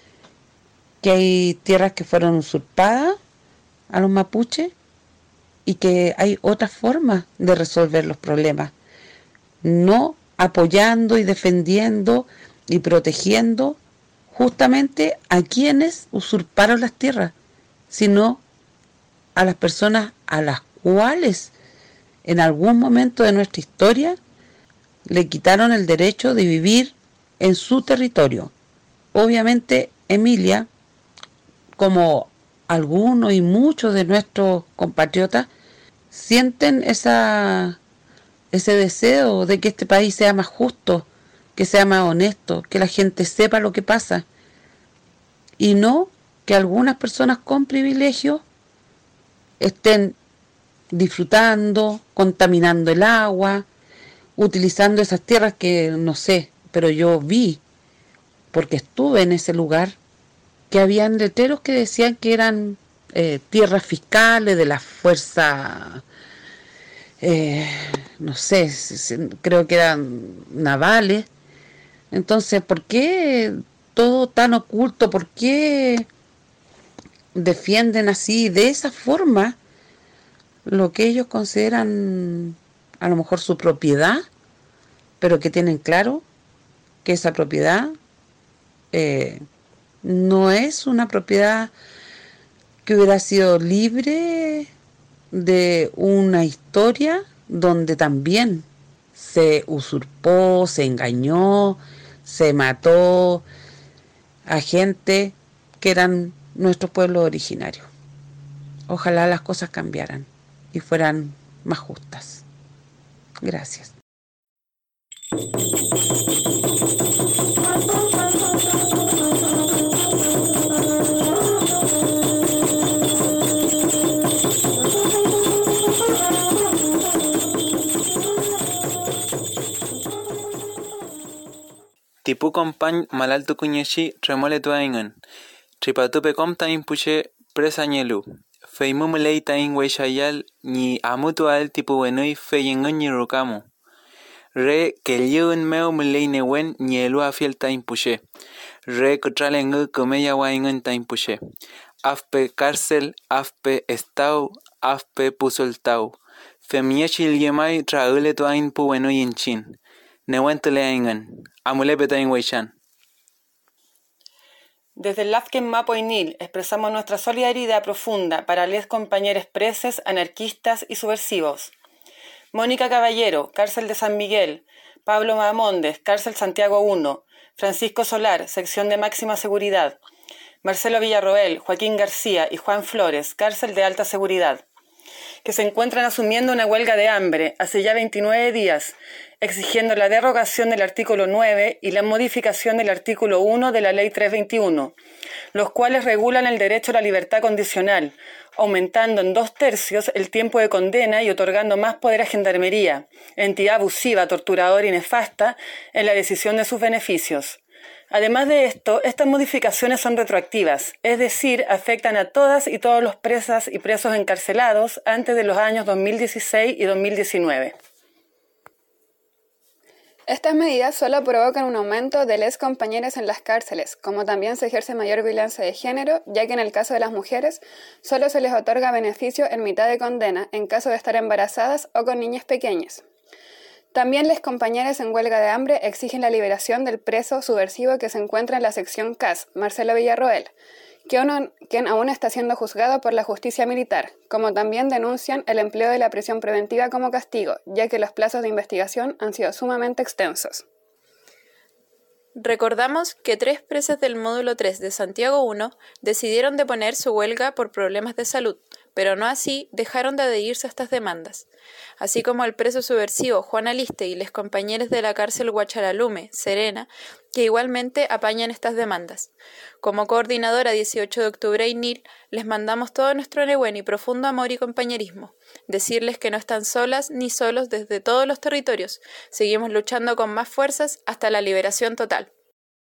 [SPEAKER 9] que hay tierras que fueron usurpadas a los mapuches y que hay otras formas de resolver los problemas, no apoyando y defendiendo y protegiendo justamente a quienes usurparon las tierras, sino a las personas a las cuales en algún momento de nuestra historia le quitaron el derecho de vivir en su territorio. Obviamente Emilia, como algunos y muchos de nuestros compatriotas, sienten esa, ese deseo de que este país sea más justo, que sea más honesto, que la gente sepa lo que pasa, y no que algunas personas con privilegio estén disfrutando, contaminando el agua, utilizando esas tierras que no sé, pero yo vi, porque estuve en ese lugar, que habían letreros que decían que eran eh, tierras fiscales de la fuerza, eh, no sé, creo que eran navales. Entonces, ¿por qué todo tan oculto? ¿Por qué defienden así, de esa forma, lo que ellos consideran a lo mejor su propiedad, pero que tienen claro que esa propiedad eh, no es una propiedad que hubiera sido libre de una historia donde también se usurpó, se engañó, se mató a gente que eran nuestros pueblos originarios. Ojalá las cosas cambiaran y fueran más justas. Gracias.
[SPEAKER 6] Tipu compañ malaltu kunyeshi remole tuaingan. Tripatupe com tain puche presañelu. Feimu lei tain weishayal ni amutu al tipu wenui feyengan ni rokamu. Re que liun meu mulei newen ni elu afiel tain puche. Re kutralengu kumeya waingan tain puche. Afpe cárcel, afpe estau, afpe pusoltau. Femiechi liemai traule tuain pu wenui inchin. Nehuentele aingan, amulepe tain weishan.
[SPEAKER 10] Desde el Lafken Mapo y Nil expresamos nuestra solidaridad profunda para les compañeros presos, anarquistas y subversivos. Mónica Caballero, cárcel de San Miguel. Pablo Mamondes, cárcel Santiago uno. Francisco Solar, sección de máxima seguridad. Marcelo Villarroel, Joaquín García y Juan Flores, cárcel de alta seguridad, que se encuentran asumiendo una huelga de hambre hace ya veintinueve días, exigiendo la derogación del artículo nueve y la modificación del artículo uno de la Ley trescientos veintiuno, los cuales regulan el derecho a la libertad condicional, aumentando en dos tercios el tiempo de condena y otorgando más poder a Gendarmería, entidad abusiva, torturadora y nefasta, en la decisión de sus beneficios. Además de esto, estas modificaciones son retroactivas, es decir, afectan a todas y todos los presas y presos encarcelados antes de los años dos mil dieciséis y dos mil diecinueve.
[SPEAKER 11] Estas medidas solo provocan un aumento de les compañeras en las cárceles, como también se ejerce mayor violencia de género, ya que en el caso de las mujeres solo se les otorga beneficio en mitad de condena en caso de estar embarazadas o con niñas pequeñas. También les compañeras en huelga de hambre exigen la liberación del preso subversivo que se encuentra en la sección C A S, Marcelo Villarroel, quien aún está siendo juzgado por la justicia militar, como también denuncian el empleo de la prisión preventiva como castigo, ya que los plazos de investigación han sido sumamente extensos.
[SPEAKER 12] Recordamos que tres presas del módulo tres de Santiago uno decidieron deponer su huelga por problemas de salud, pero no así dejaron de adherirse a estas demandas, así como el preso subversivo Juan Aliste y los compañeros de la cárcel Huacharalume, Serena, que igualmente apañan estas demandas. Como coordinadora dieciocho de octubre I N I L, les mandamos todo nuestro enehuen y profundo amor y compañerismo. Decirles que no están solas ni solos desde todos los territorios. Seguimos luchando con más fuerzas hasta la liberación total.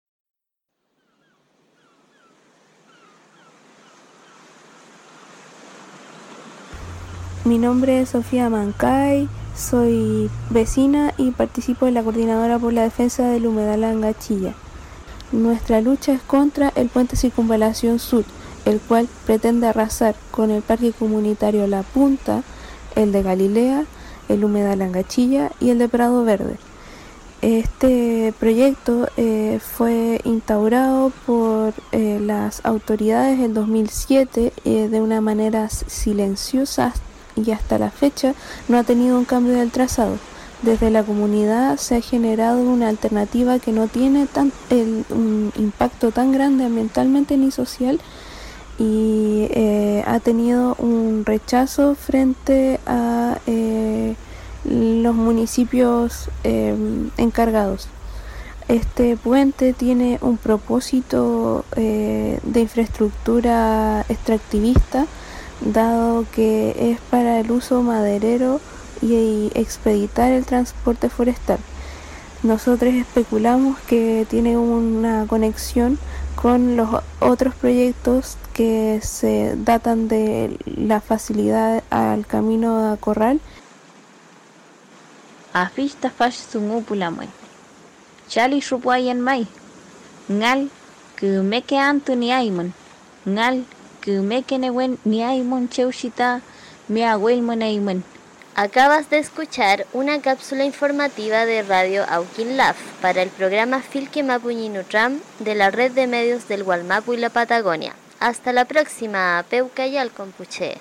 [SPEAKER 13] Mi nombre es Sofía Mancay, soy vecina y participo en la Coordinadora por la Defensa del Humedal Angachilla. Nuestra lucha es contra el puente Circunvalación Sur, el cual pretende arrasar con el Parque Comunitario La Punta, el de Galilea, el Humedal Angachilla y el de Prado Verde. Este proyecto eh, fue instaurado por eh, las autoridades en dos mil siete eh, de una manera silenciosa y hasta la fecha no ha tenido un cambio del trazado. Desde la comunidad se ha generado una alternativa que no tiene tan, el, un impacto tan grande ambientalmente ni social y eh, ha tenido un rechazo frente a eh, los municipios eh, encargados. Este puente tiene un propósito eh, de infraestructura extractivista, dado que es para el uso maderero y expeditar el transporte forestal. Nosotros especulamos que tiene una conexión con los otros proyectos que se datan de la facilidad al camino a Corral.
[SPEAKER 5] Afista fash sungu pulamuen. Chali rupuayan mai. Ngal que me que anto ni aimon. Ngal que me que newen ni aimon cheushita me aguelmon aimon.
[SPEAKER 21] Acabas de escuchar una cápsula informativa de Radio Aukin Laf para el programa Filque Mapu Ñinutram de la red de medios del Gualmapu y la Patagonia. Hasta la próxima, Peucayal Compuche.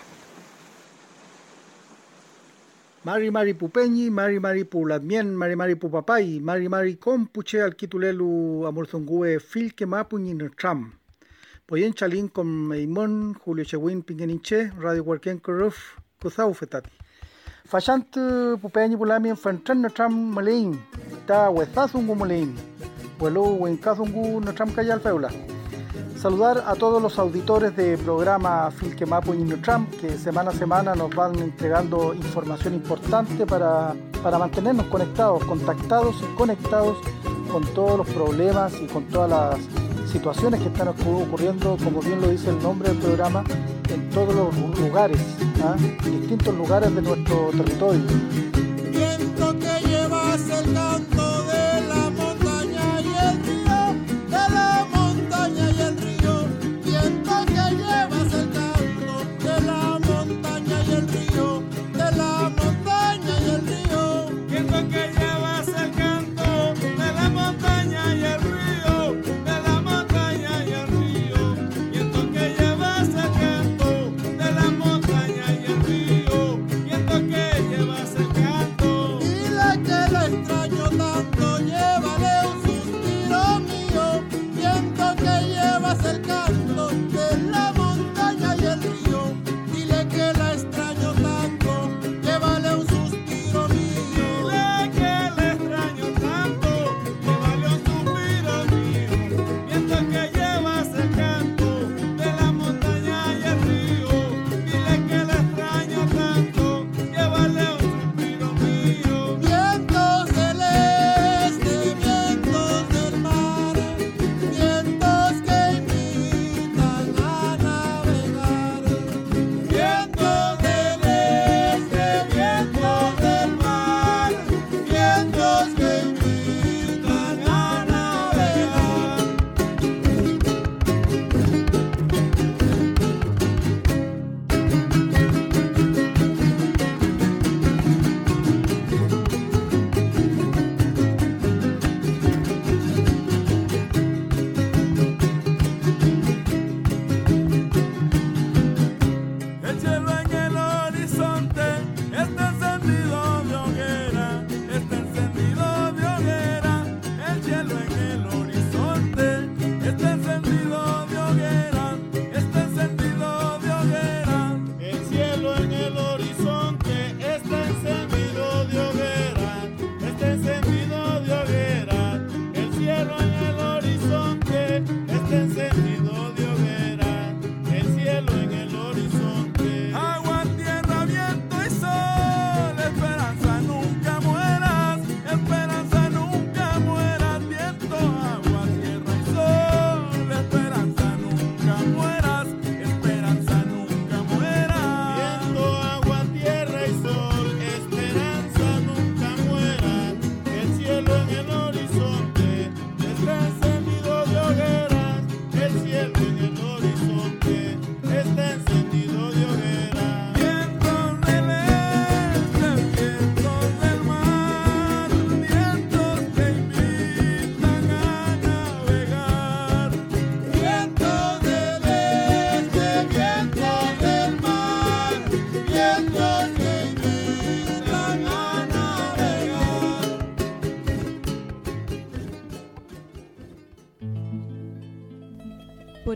[SPEAKER 14] Mari Mari Pupeñi, Mari Mari Puladmien, Mari Mari Pupapay, Mari Mari Compuche al Kitulelu Amorzongue Filque Mapu Ñinutram. Poyen Chalín con Meimón, Julio Chewin Pingeninche, Radio Huarquén Corruf, Cuzau Fetati. Fashant Pupeñi Pulamien Fantran Natram Malein, Ta Huezazungu Malein, Huelo Huencazungu Natram Cayal Feula. Saludar a todos los auditores del programa Filque Mapu Ñinutram, que semana a semana nos van entregando información importante para, para mantenernos conectados, contactados y conectados con todos los problemas y con todas las situaciones que están ocurriendo, como bien lo dice el nombre del programa, en todos los lugares, ¿ah? en distintos lugares de nuestro territorio.
[SPEAKER 15] Viento que llevas el canto de la montaña y el río, de la montaña y el río. Viento que llevas el canto de la montaña y el río, de la montaña y el río. Viento que llevas el canto de la montaña y el río. Viento que llevas el canto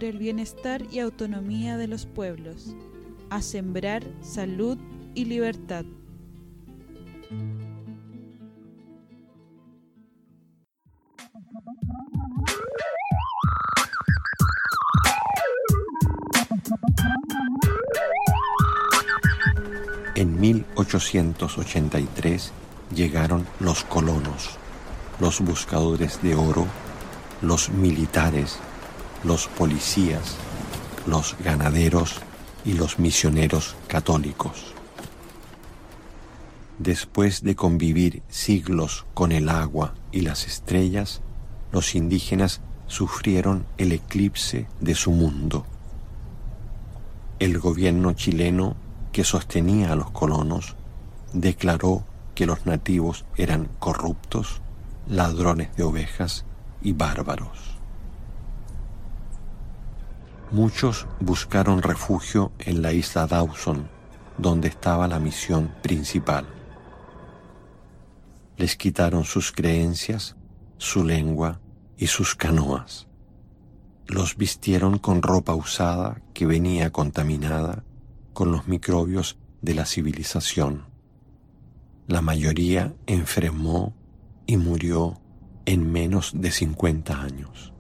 [SPEAKER 2] por el bienestar y autonomía de los pueblos, a sembrar salud y libertad.
[SPEAKER 8] En mil ochocientos ochenta y tres llegaron los colonos, los buscadores de oro, los militares, los policías, los ganaderos y los misioneros católicos. Después de convivir siglos con el agua y las estrellas, los indígenas sufrieron el eclipse de su mundo. El gobierno chileno, que sostenía a los colonos, declaró que los nativos eran corruptos, ladrones de ovejas y bárbaros. Muchos buscaron refugio en la isla Dawson, donde estaba la misión principal. Les quitaron sus creencias, su lengua y sus canoas. Los vistieron con ropa usada que venía contaminada con los microbios de la civilización. La mayoría enfermó y murió en menos de cincuenta años.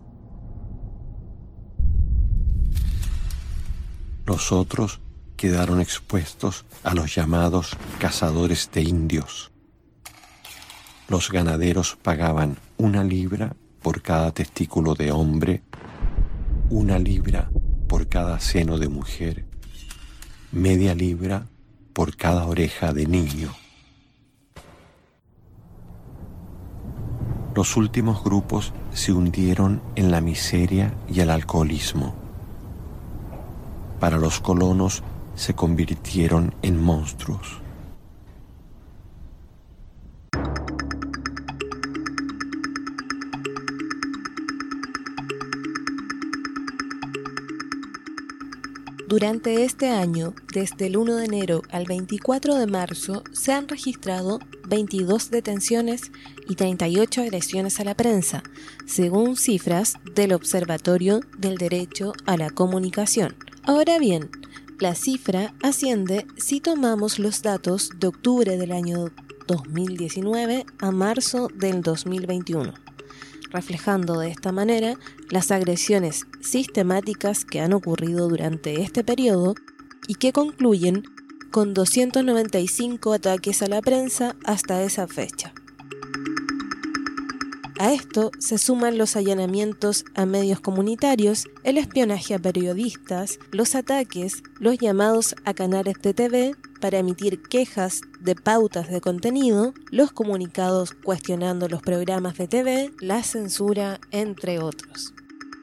[SPEAKER 8] Los otros quedaron expuestos a los llamados cazadores de indios. Los ganaderos pagaban una libra por cada testículo de hombre, una libra por cada seno de mujer, media libra por cada oreja de niño. Los últimos grupos se hundieron en la miseria y el alcoholismo. Para los colonos se convirtieron en monstruos.
[SPEAKER 16] Durante este año, desde el uno de enero al veinticuatro de marzo, se han registrado veintidós detenciones y treinta y ocho agresiones a la prensa, según cifras del Observatorio del Derecho a la Comunicación. Ahora bien, la cifra asciende si tomamos los datos de octubre del año dos mil diecinueve a marzo del dos mil veintiuno. Reflejando de esta manera las agresiones sistemáticas que han ocurrido durante este periodo y que concluyen con doscientos noventa y cinco ataques a la prensa hasta esa fecha. A esto se suman los allanamientos a medios comunitarios, el espionaje a periodistas, los ataques, los llamados a canales de T V para emitir quejas de pautas de contenido, los comunicados cuestionando los programas de T V, la censura, entre otros.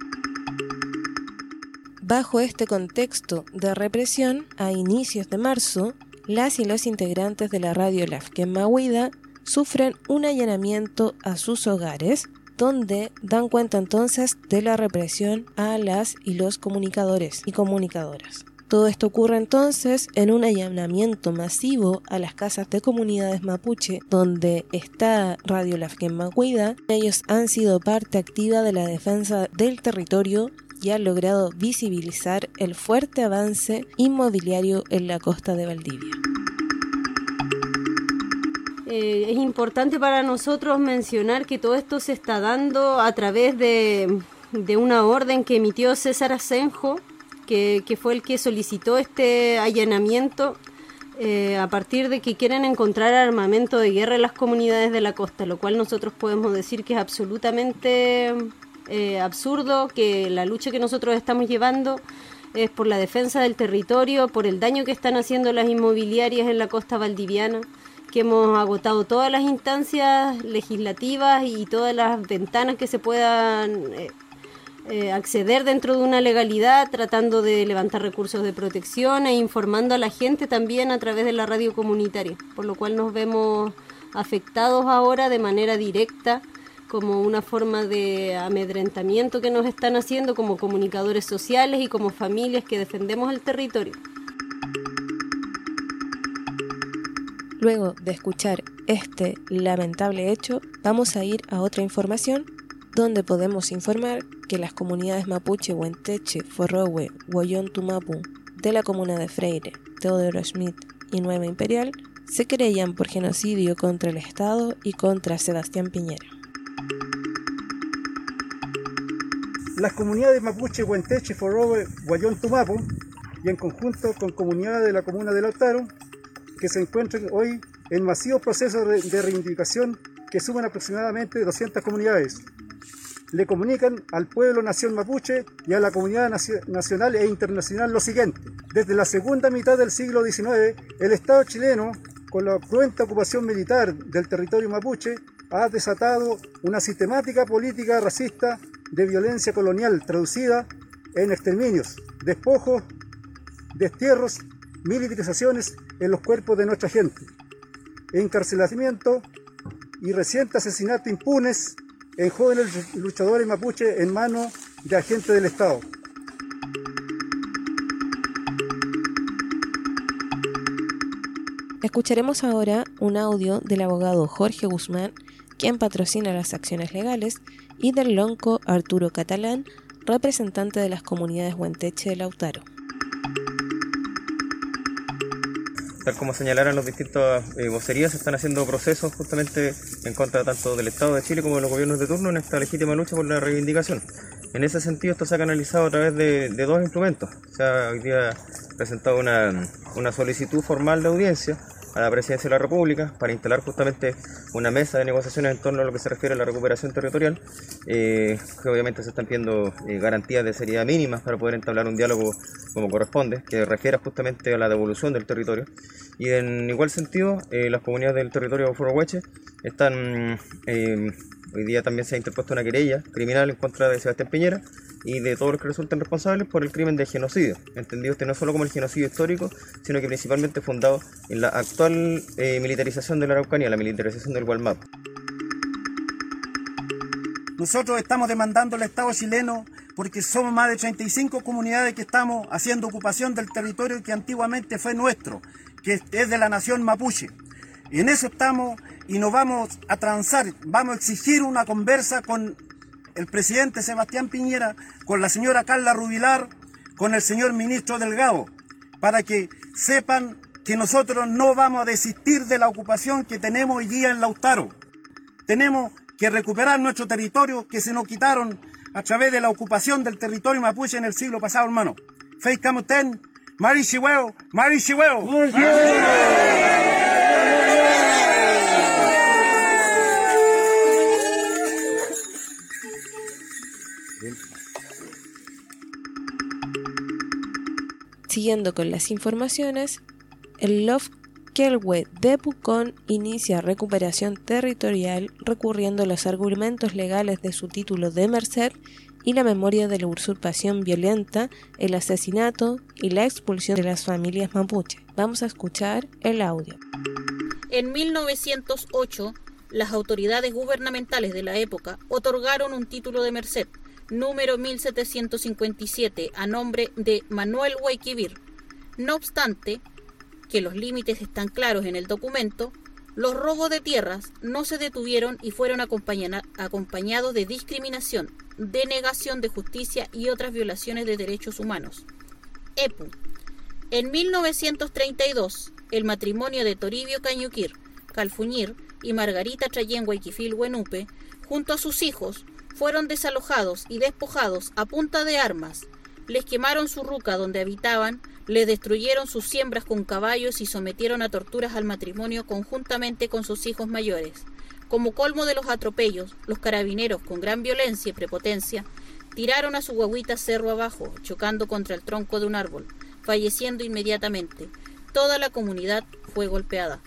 [SPEAKER 16] Bajo este contexto de represión, a inicios de marzo, las y los integrantes de la radio Lafken Mahuida sufren un allanamiento a sus hogares, donde dan cuenta entonces de la represión a las y los comunicadores y comunicadoras. Todo esto ocurre entonces en un allanamiento masivo a las casas de comunidades mapuche donde está Radio Lafken Mahuida. Ellos han sido parte activa de la defensa del territorio y han logrado visibilizar el fuerte avance inmobiliario en la costa de Valdivia.
[SPEAKER 27] Eh, es importante para nosotros mencionar que todo esto se está dando a través de, de una orden que emitió César Asenjo, que, que fue el que solicitó este allanamiento eh, a partir de que quieren encontrar armamento de guerra en las comunidades de la costa, lo cual nosotros podemos decir que es absolutamente eh, absurdo, que la lucha que nosotros estamos llevando es por la defensa del territorio, por el daño que están haciendo las inmobiliarias en la costa valdiviana, que hemos agotado todas las instancias legislativas y todas las ventanas que se puedan eh, eh, acceder dentro de una legalidad, tratando de levantar recursos de protección e informando a la gente también a través de la radio comunitaria, por lo cual nos vemos afectados ahora de manera directa como una forma de amedrentamiento que nos están haciendo como comunicadores sociales y como familias que defendemos el territorio.
[SPEAKER 16] Luego de escuchar este lamentable hecho, vamos a ir a otra información donde podemos informar que las comunidades mapuche, Huenteche, Forrowe, Huayón Tumapu, de la comuna de Freire, Teodoro Schmidt y Nueva Imperial, se querellan por genocidio contra el Estado y contra Sebastián Piñera.
[SPEAKER 14] Las comunidades mapuche, Huenteche, Forrowe, Huayón Tumapu, y en conjunto con comunidades de la comuna de Lautaro, que se encuentran hoy en masivos procesos de reivindicación que suman aproximadamente doscientas comunidades. Le comunican al pueblo nación mapuche y a la comunidad nacional e internacional lo siguiente. Desde la segunda mitad del siglo diecinueve, el Estado chileno, con la cruenta ocupación militar del territorio mapuche, ha desatado una sistemática política racista de violencia colonial traducida en exterminios, despojos, destierros, militarizaciones en los cuerpos de nuestra gente, encarcelamiento y recientes asesinatos impunes en jóvenes luchadores mapuche en manos de agentes del Estado.
[SPEAKER 16] Escucharemos ahora un audio del abogado Jorge Guzmán, quien patrocina las acciones legales, y del lonco Arturo Catalán, representante de las comunidades Huenteche de Lautaro.
[SPEAKER 1] Tal como señalaron las distintas eh, vocerías, se están haciendo procesos justamente en contra tanto del Estado de Chile como de los gobiernos de turno en esta legítima lucha por la reivindicación. En ese sentido, esto se ha canalizado a través de, de dos instrumentos. Se ha hoy día presentado una, una solicitud formal de audiencia a la Presidencia de la República para instalar justamente una mesa de negociaciones en torno a lo que se refiere a la recuperación territorial, eh, que obviamente se están pidiendo eh, garantías de seriedad mínimas para poder entablar un diálogo como corresponde, que refiera justamente a la devolución del territorio. Y en igual sentido, eh, las comunidades del territorio Forroweche están, eh, hoy día también se ha interpuesto una querella criminal en contra de Sebastián Piñera y de todos los que resulten responsables por el crimen de genocidio, entendido este no solo como el genocidio histórico, sino que principalmente fundado en la actual eh, militarización de la Araucanía, la militarización del Gualmap.
[SPEAKER 17] Nosotros estamos demandando al Estado chileno porque somos más de treinta y cinco comunidades que estamos haciendo ocupación del territorio que antiguamente fue nuestro, que es de la nación mapuche. Y en eso estamos y nos vamos a transar, vamos a exigir una conversa con el presidente Sebastián Piñera, con la señora Carla Rubilar, con el señor ministro Delgado, para que sepan que nosotros no vamos a desistir de la ocupación que tenemos hoy día en Lautaro. Tenemos que recuperar nuestro territorio que se nos quitaron a través de la ocupación del territorio mapuche en el siglo pasado, hermano. Fei Camuten, Mari Chihueo, Mari Chihueo.
[SPEAKER 16] Siguiendo con las informaciones, el Lof Kelwe de Pucón inicia recuperación territorial recurriendo a los argumentos legales de su título de merced y la memoria de la usurpación violenta, el asesinato y la expulsión de las familias mapuche. Vamos a escuchar el audio.
[SPEAKER 18] En mil novecientos ocho, las autoridades gubernamentales de la época otorgaron un título de merced, número mil setecientos cincuenta y siete, a nombre de Manuel Guayquivir. No obstante, que los límites están claros en el documento, los robos de tierras no se detuvieron y fueron acompañados de discriminación, denegación de justicia y otras violaciones de derechos humanos. E P U. En mil novecientos treinta y dos, el matrimonio de Toribio Cañuquir, Calfuñir y Margarita Trayén Guayquifil Huenupe, junto a sus hijos, fueron desalojados y despojados a punta de armas. Les quemaron su ruca donde habitaban, les destruyeron sus siembras con caballos y sometieron a torturas al matrimonio conjuntamente con sus hijos mayores. Como colmo de los atropellos, los carabineros, con gran violencia y prepotencia, tiraron a su guaguita cerro abajo, chocando contra el tronco de un árbol, falleciendo inmediatamente. Toda la comunidad fue golpeada.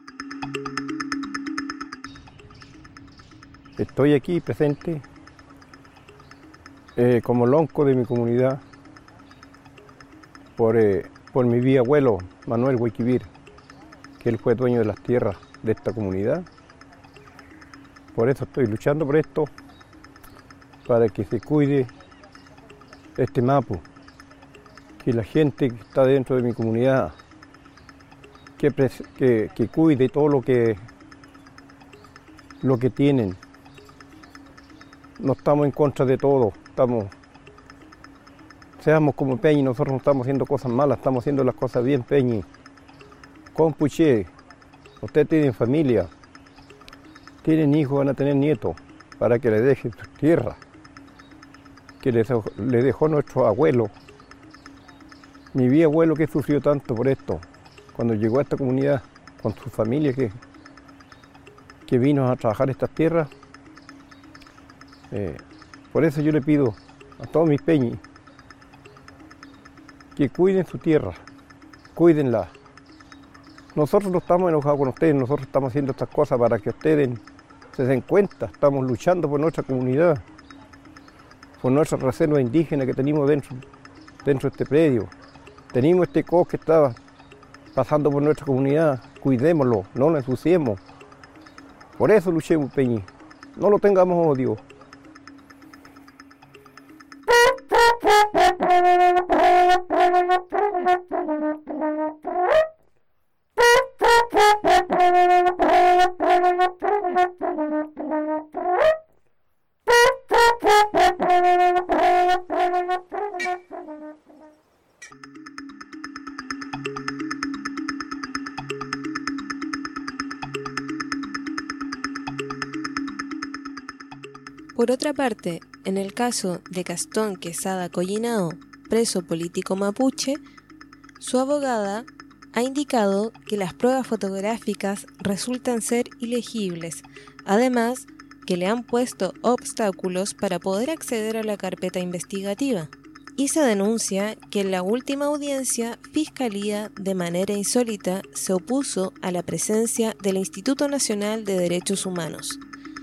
[SPEAKER 19] Estoy aquí presente eh, como lonco de mi comunidad por, eh, por mi bisabuelo Manuel Guayquivir, que él fue dueño de las tierras de esta comunidad. Por eso estoy luchando por esto, para que se cuide este mapu, que la gente que está dentro de mi comunidad, que, que, que cuide todo lo que, lo que tienen. No estamos en contra de todo, estamos, seamos como Peñi, nosotros no estamos haciendo cosas malas, estamos haciendo las cosas bien, Peñi. Compuche, ustedes tienen familia, tienen hijos, van a tener nietos, para que le dejen su tierra, que les, le dejó nuestro abuelo. Mi bisabuelo que sufrió tanto por esto, cuando llegó a esta comunidad con su familia que, que vino a trabajar estas tierras. Eh, por eso yo le pido a todos mis peñis que cuiden su tierra, cuídenla. Nosotros no estamos enojados con ustedes, nosotros estamos haciendo estas cosas para que ustedes se den cuenta, estamos luchando por nuestra comunidad, por nuestra reserva indígena que tenemos dentro, dentro de este predio. Tenemos este cos que estaba pasando por nuestra comunidad, cuidémoslo, no lo ensuciemos. Por eso luchemos, Peñi, no lo tengamos odio.
[SPEAKER 16] Por otra parte, en el caso de Gastón Quesada Collinao, preso político mapuche, su abogada ha indicado que las pruebas fotográficas resultan ser ilegibles, además que le han puesto obstáculos para poder acceder a la carpeta investigativa. Y se denuncia que en la última audiencia, Fiscalía, de manera insólita, se opuso a la presencia del Instituto Nacional de Derechos Humanos.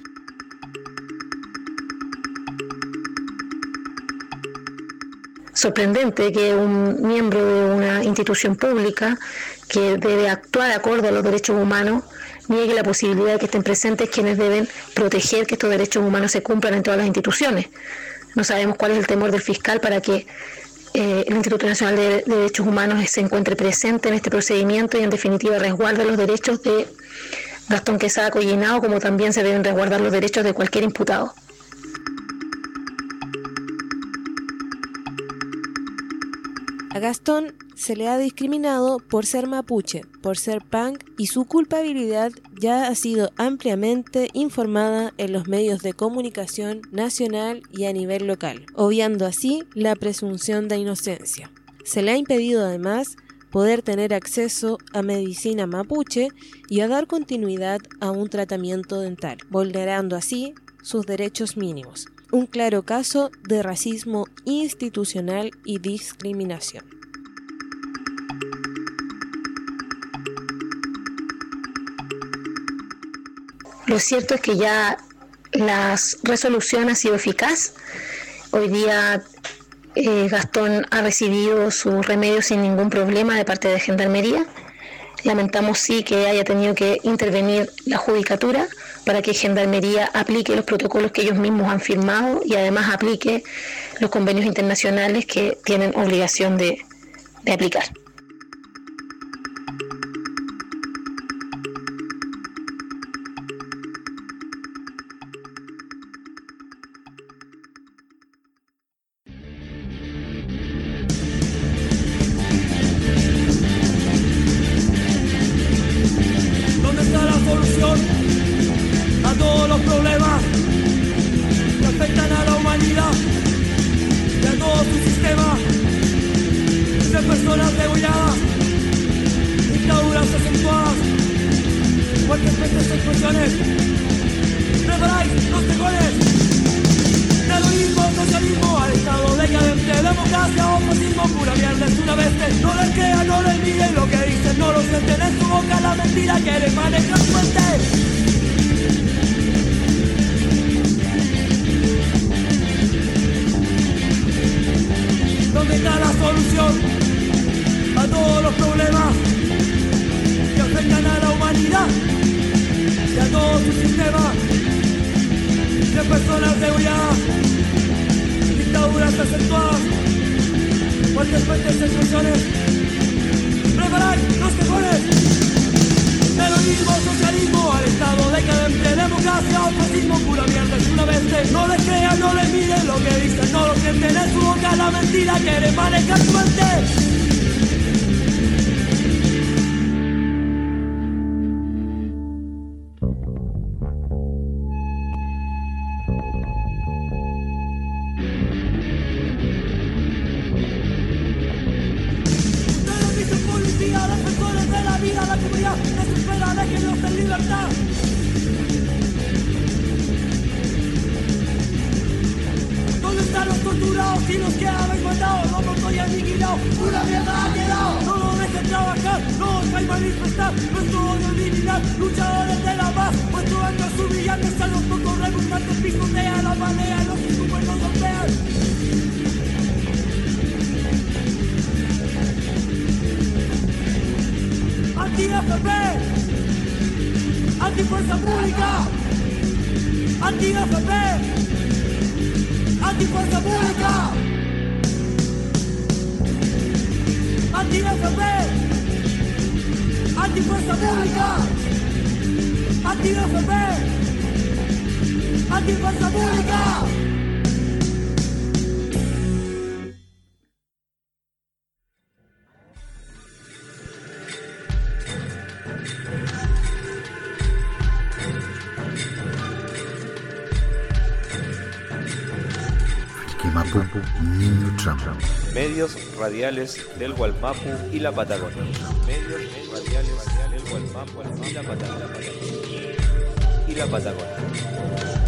[SPEAKER 3] Sorprendente que un miembro de una institución pública que debe actuar acorde a los derechos humanos niegue la posibilidad de que estén presentes quienes deben proteger que estos derechos humanos se cumplan en todas las instituciones. No sabemos cuál es el temor del fiscal para que eh, el Instituto Nacional de Derechos Humanos se encuentre presente en este procedimiento y en definitiva resguarde los derechos de Gastón Quesada Collinao, como también se deben resguardar los derechos de cualquier imputado.
[SPEAKER 16] A Gastón se le ha discriminado por ser mapuche, por ser punk, y su culpabilidad ya ha sido ampliamente informada en los medios de comunicación nacional y a nivel local, obviando así la presunción de inocencia. Se le ha impedido además poder tener acceso a medicina mapuche y a dar continuidad a un tratamiento dental, vulnerando así sus derechos mínimos. Un claro caso de racismo institucional y discriminación.
[SPEAKER 3] Lo cierto es que ya la resolución ha sido eficaz. Hoy día eh, Gastón ha recibido su remedio sin ningún problema de parte de Gendarmería. Lamentamos sí que haya tenido que intervenir la Judicatura para que Gendarmería aplique los protocolos que ellos mismos han firmado y además aplique los convenios internacionales que tienen obligación de, de aplicar.
[SPEAKER 15] ¿Dónde está la solución a todos los problemas que afectan a la humanidad y a todo su sistema de personas degolladas, dictaduras acentuadas, fuertes mentes explosiones? ¿Preparáis los tejones? Terrorismo, socialismo, al estado decadente, democracia o fascismo, pura mierda, es una bestia. No les crean, no les miren lo que dicen, no lo sienten en su boca la mentira que les maneja su mente. ¿Dónde está la solución a todos los problemas que afectan a la humanidad y a todo su sistema de personas degolladas, dictaduras acentuadas, fuertes fuertes explosiones? ¡Preparáis los tejones! Terrorismo, socialismo, al estado decadente, democracia o fascismo, pura mierda, es una bestia. No les crean, no les miren lo que dicen, no lo
[SPEAKER 4] mentira quiere manejar tu mente. Y los que habéis matado, los montones aniquilados, una mierda ha quedado. No lo dejen trabajar, no os vais a manifestar nuestro odio original, luchadores de la paz. Vuestro año es humillante, a los pocos redundantes pisotea la marea, los que suben nos golpean. Anti-F P, anti-fuerza pública, anti-F P, anti-fuerza pública, anti-F P, anti-fuerza pública, anti-F P, anti-fuerza pública.
[SPEAKER 20] Medios radiales del Gualmapu y la Patagonia. Medios radiales del Gualmapu y la Patagonia. Y la Patagonia.